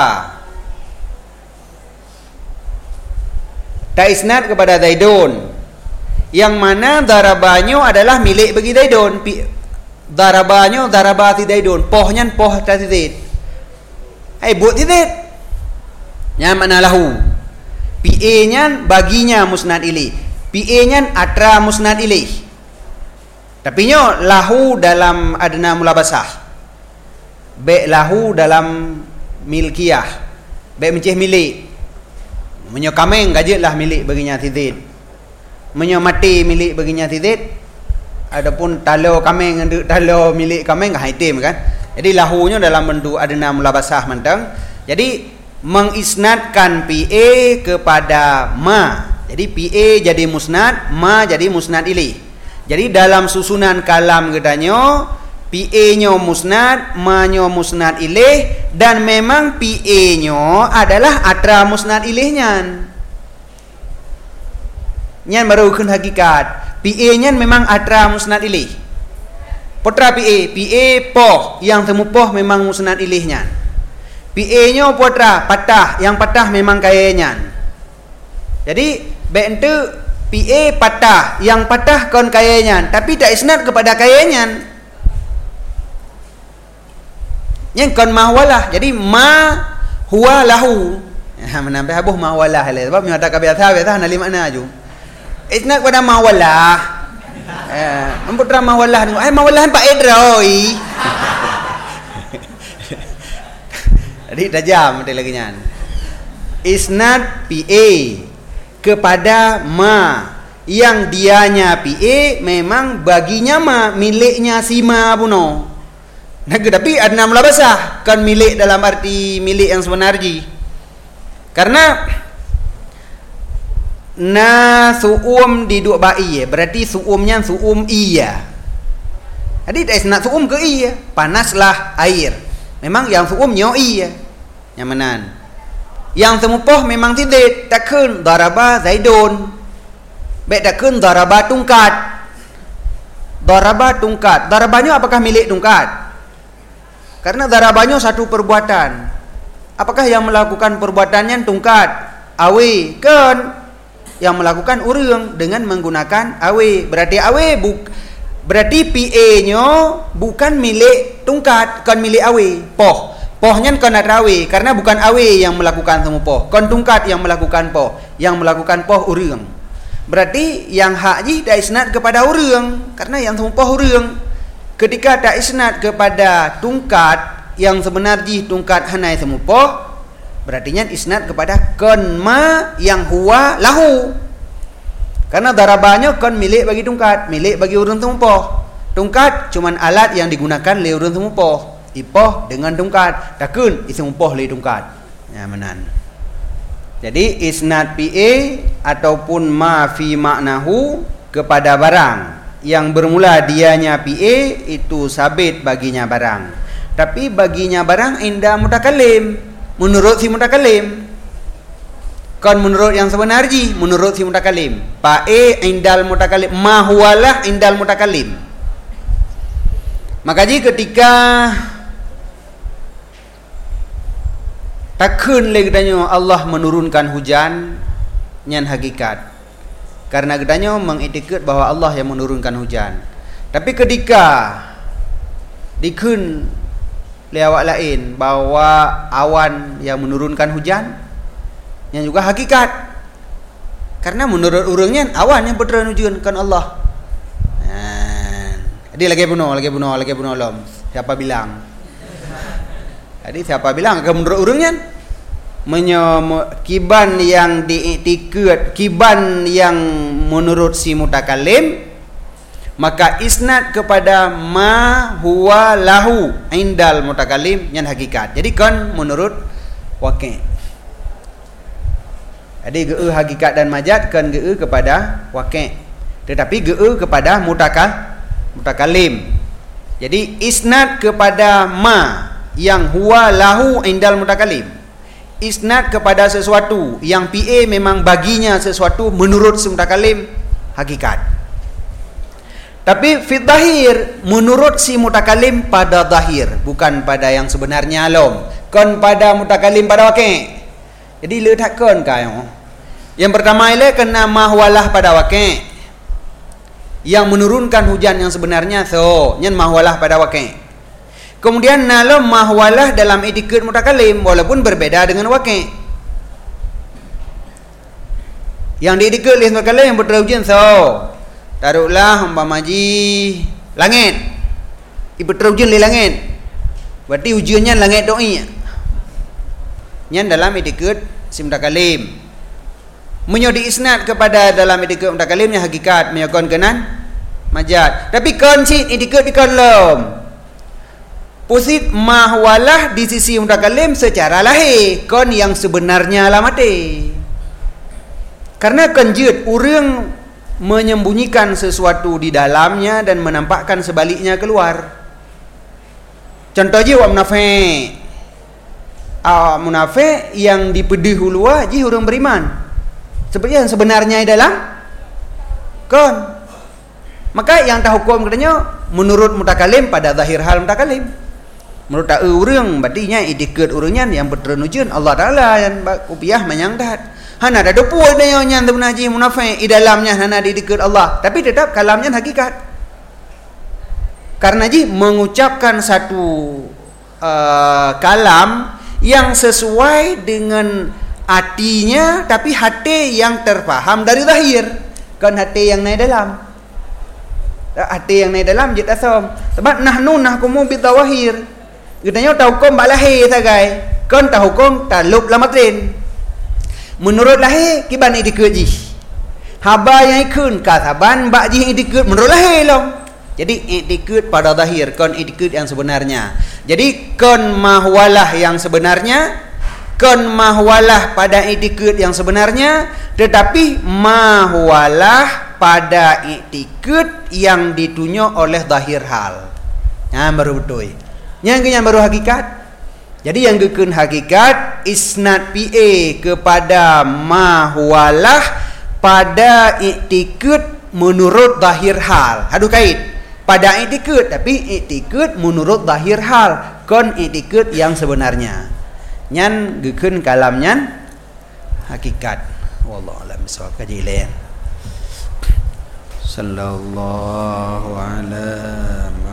Ta isnad kepada Zaidun. Yang mana darabanyo adalah milik bagi Zaidun. Darabanyo darabati Zaidun. Pohnya poh ta Zaid. Buat Zaid. Yang mana lahu. PA-nya baginya musnad ilih. PA-nya atra musnad ilih. Tapi nyo lahu dalam adna mulabasah, be lahu dalam milkiyah, be menceh milik. Menyo kameng gajitlah milik baginya Zaid. Menyo mati milik baginya Zaid. Adapun talo kameng untuk talo milik kameng haitim kan. Jadi lahunya dalam bentuk adna mulabasah mantang. Jadi mengisnadkan PA kepada ma. Jadi PA jadi musnad, ma jadi musnad ilih. Jadi dalam susunan kalam katanya PA-nya musnad, ma-nya musnad ilih, dan memang PA-nya adalah atra musnad ilihnya. Nyan baru kun hakikat. PA-nya memang atra musnad ilih. Putra PA poh, yang temu poh memang musnad ilihnya. PA-nya putra patah, yang patah memang kayanya. Jadi bentuk PA patah, yang patah kon kayanya, tapi tak isnad kepada kayanya. Yang kon mahwalah, jadi ma huwa lahu. Menambah abuh mahwalah le. Sebab nyata biasa nali makna aju. Isnad kepada mahwalah. Memputra mahwalah ni. Mahwalah Pak Edroi. Jadi tajam lagi nyan. Isnad PA kepada ma, yang dianya PA memang baginya ma, miliknya si ma puno. Nah, tapi adna mulabasah kan milik dalam arti milik yang sebenarnya. Karena na suum di dua ba'i berarti suumnya suum iya. Jadi tak suum ke iya, panaslah air. Memang yang suumnya iya. Nyamanan. Yang temupoh memang tidak takun daraba Zaidun. Baik takun daraba tungkat. Daraba tungkat. Darabanya apakah milik tungkat? Karena darabanya satu perbuatan. Apakah yang melakukan perbuatannya tungkat? Awe kan yang melakukan urang dengan menggunakan awe. Berarti awe berarti PA-nya bukan milik tungkat, kan milik awe. Pohnya kon awe karena bukan awe yang melakukan temu poh, kon tungkat yang melakukan poh, yang melakukan poh urang. Berarti yang hak ji dah isnad kepada orang, karena yang semupoh orang. Ketika tak isnad kepada tungkat yang sebenarnya tungkat hanai semupoh, berarti isnad kepada kon ma yang huwa lahu. Karena darabanya kon milik bagi tungkat, milik bagi orang semupoh. Tungkat cuman alat yang digunakan oleh orang semupoh. Ipoh dengan tungkat, takun semupoh oleh tungkat. Ya menan. Jadi isnad PA ataupun ma fi maknahu kepada barang yang bermula dianya PA itu sabit baginya barang. Tapi baginya barang inda mutakallim, menurut si mutakallim. Kan menurut yang sebenarnya menurut si mutakallim. Pa indal mutakallim, ma huwalah indal mutakallim. Maka jika ketika takun le gedanya Allah menurunkan hujan nyan hakikat. Karena gedanya mengiktikad bahwa Allah yang menurunkan hujan. Tapi ketika dikun le awak lain bahwa awan yang menurunkan hujan yang juga hakikat. Karena menurut orangnya awan yang berturun hujan kan Allah. Jadi lagi bunuh lom. Siapa bilang? Jadi siapa bilang menurut orangnya kiban yang diiktikad, kiban yang menurut si mutakallim, maka isnad kepada ma huwa lahu indal mutakallim yang hakikat. Jadi kan menurut waqi'. Jadi ge hakikat dan majaz kan ge kepada waqi'. Tetapi ge kepada mutakallim. Jadi isnad kepada ma yang huwa lahu indal mutakallim, isnad kepada sesuatu yang PA memang baginya sesuatu menurut si mutakallim hakikat. Tapi fit zahir menurut si mutakallim pada zahir, bukan pada yang sebenarnya lom. Kon pada mutakallim pada waqi'. Jadi letakkan kau. Yang pertama ialah kena mahwalah pada waqi'. Yang menurunkan hujan yang sebenarnya so, nyen mahwalah pada waqi'. Kemudian nalom mahwalah dalam iktikad mutakallim walaupun berbeda dengan waqi'. Yang diiktikad oleh mutakallim yang berterujuan so, taruhlah umpama ji langit. Ibu terujuan oleh langit. Berarti ujiannya langit doi. Yang dalam iktikad si mutakallim. Menyodi isnad kepada dalam iktikad mutakallimnya hakikat, menyokon kenan majaz. Tapi kon si iktikad dikon lom. Pusit mahwalah di sisi mutakallim secara lahir kon yang sebenarnya lah mati. Karena kenjut orang menyembunyikan sesuatu di dalamnya dan menampakkan sebaliknya keluar. Contoh je wak munafik. Munafik yang dipedih huluah je orang beriman. Seperti yang sebenarnya dalam kon. Maka yang tak hukum katanya menurut mutakallim pada zahir hal mutakallim. Menurut tak orang berarti iktikad orangnya yang berterujuan Allah Taala yang kupiah menyangdat. Hana ada dopul dia yang sebenarnya munafik di dalamnya hana iktikad Allah, tapi tetap kalamnya hakikat. Karena mengucapkan satu kalam yang sesuai dengan hatinya, tapi hati yang terfaham dari zahir, kan hati yang naik dalam. Hati yang naik dalam je tasam. Sebab nahnu nahkumu bidawahir. Katanya tahu hukum bak lahir sagai. Kon tahu hukum talub lamatrin. Menurut lahir kiban iktikad ji. Haba yang ikun kasaban bak ji iktikad menurut lahir long. Jadi iktikad pada zahir, kon iktikad yang sebenarnya. Jadi kon mahwalah yang sebenarnya, kon mahwalah pada iktikad yang sebenarnya, tetapi mahwalah pada iktikad yang ditunjuk oleh zahir hal. Baru betul. Yang baru hakikat. Jadi yang gekun hakikat isnad PA kepada mahwalah pada iktikad menurut zahir hal. Aduh kait. Pada iktikad tapi iktikad menurut zahir hal, kon iktikad yang sebenarnya. Nyan gekun kalam nyan hakikat. Wallahu a'lam bishawab. Kaji lain. Sallallahu alaihi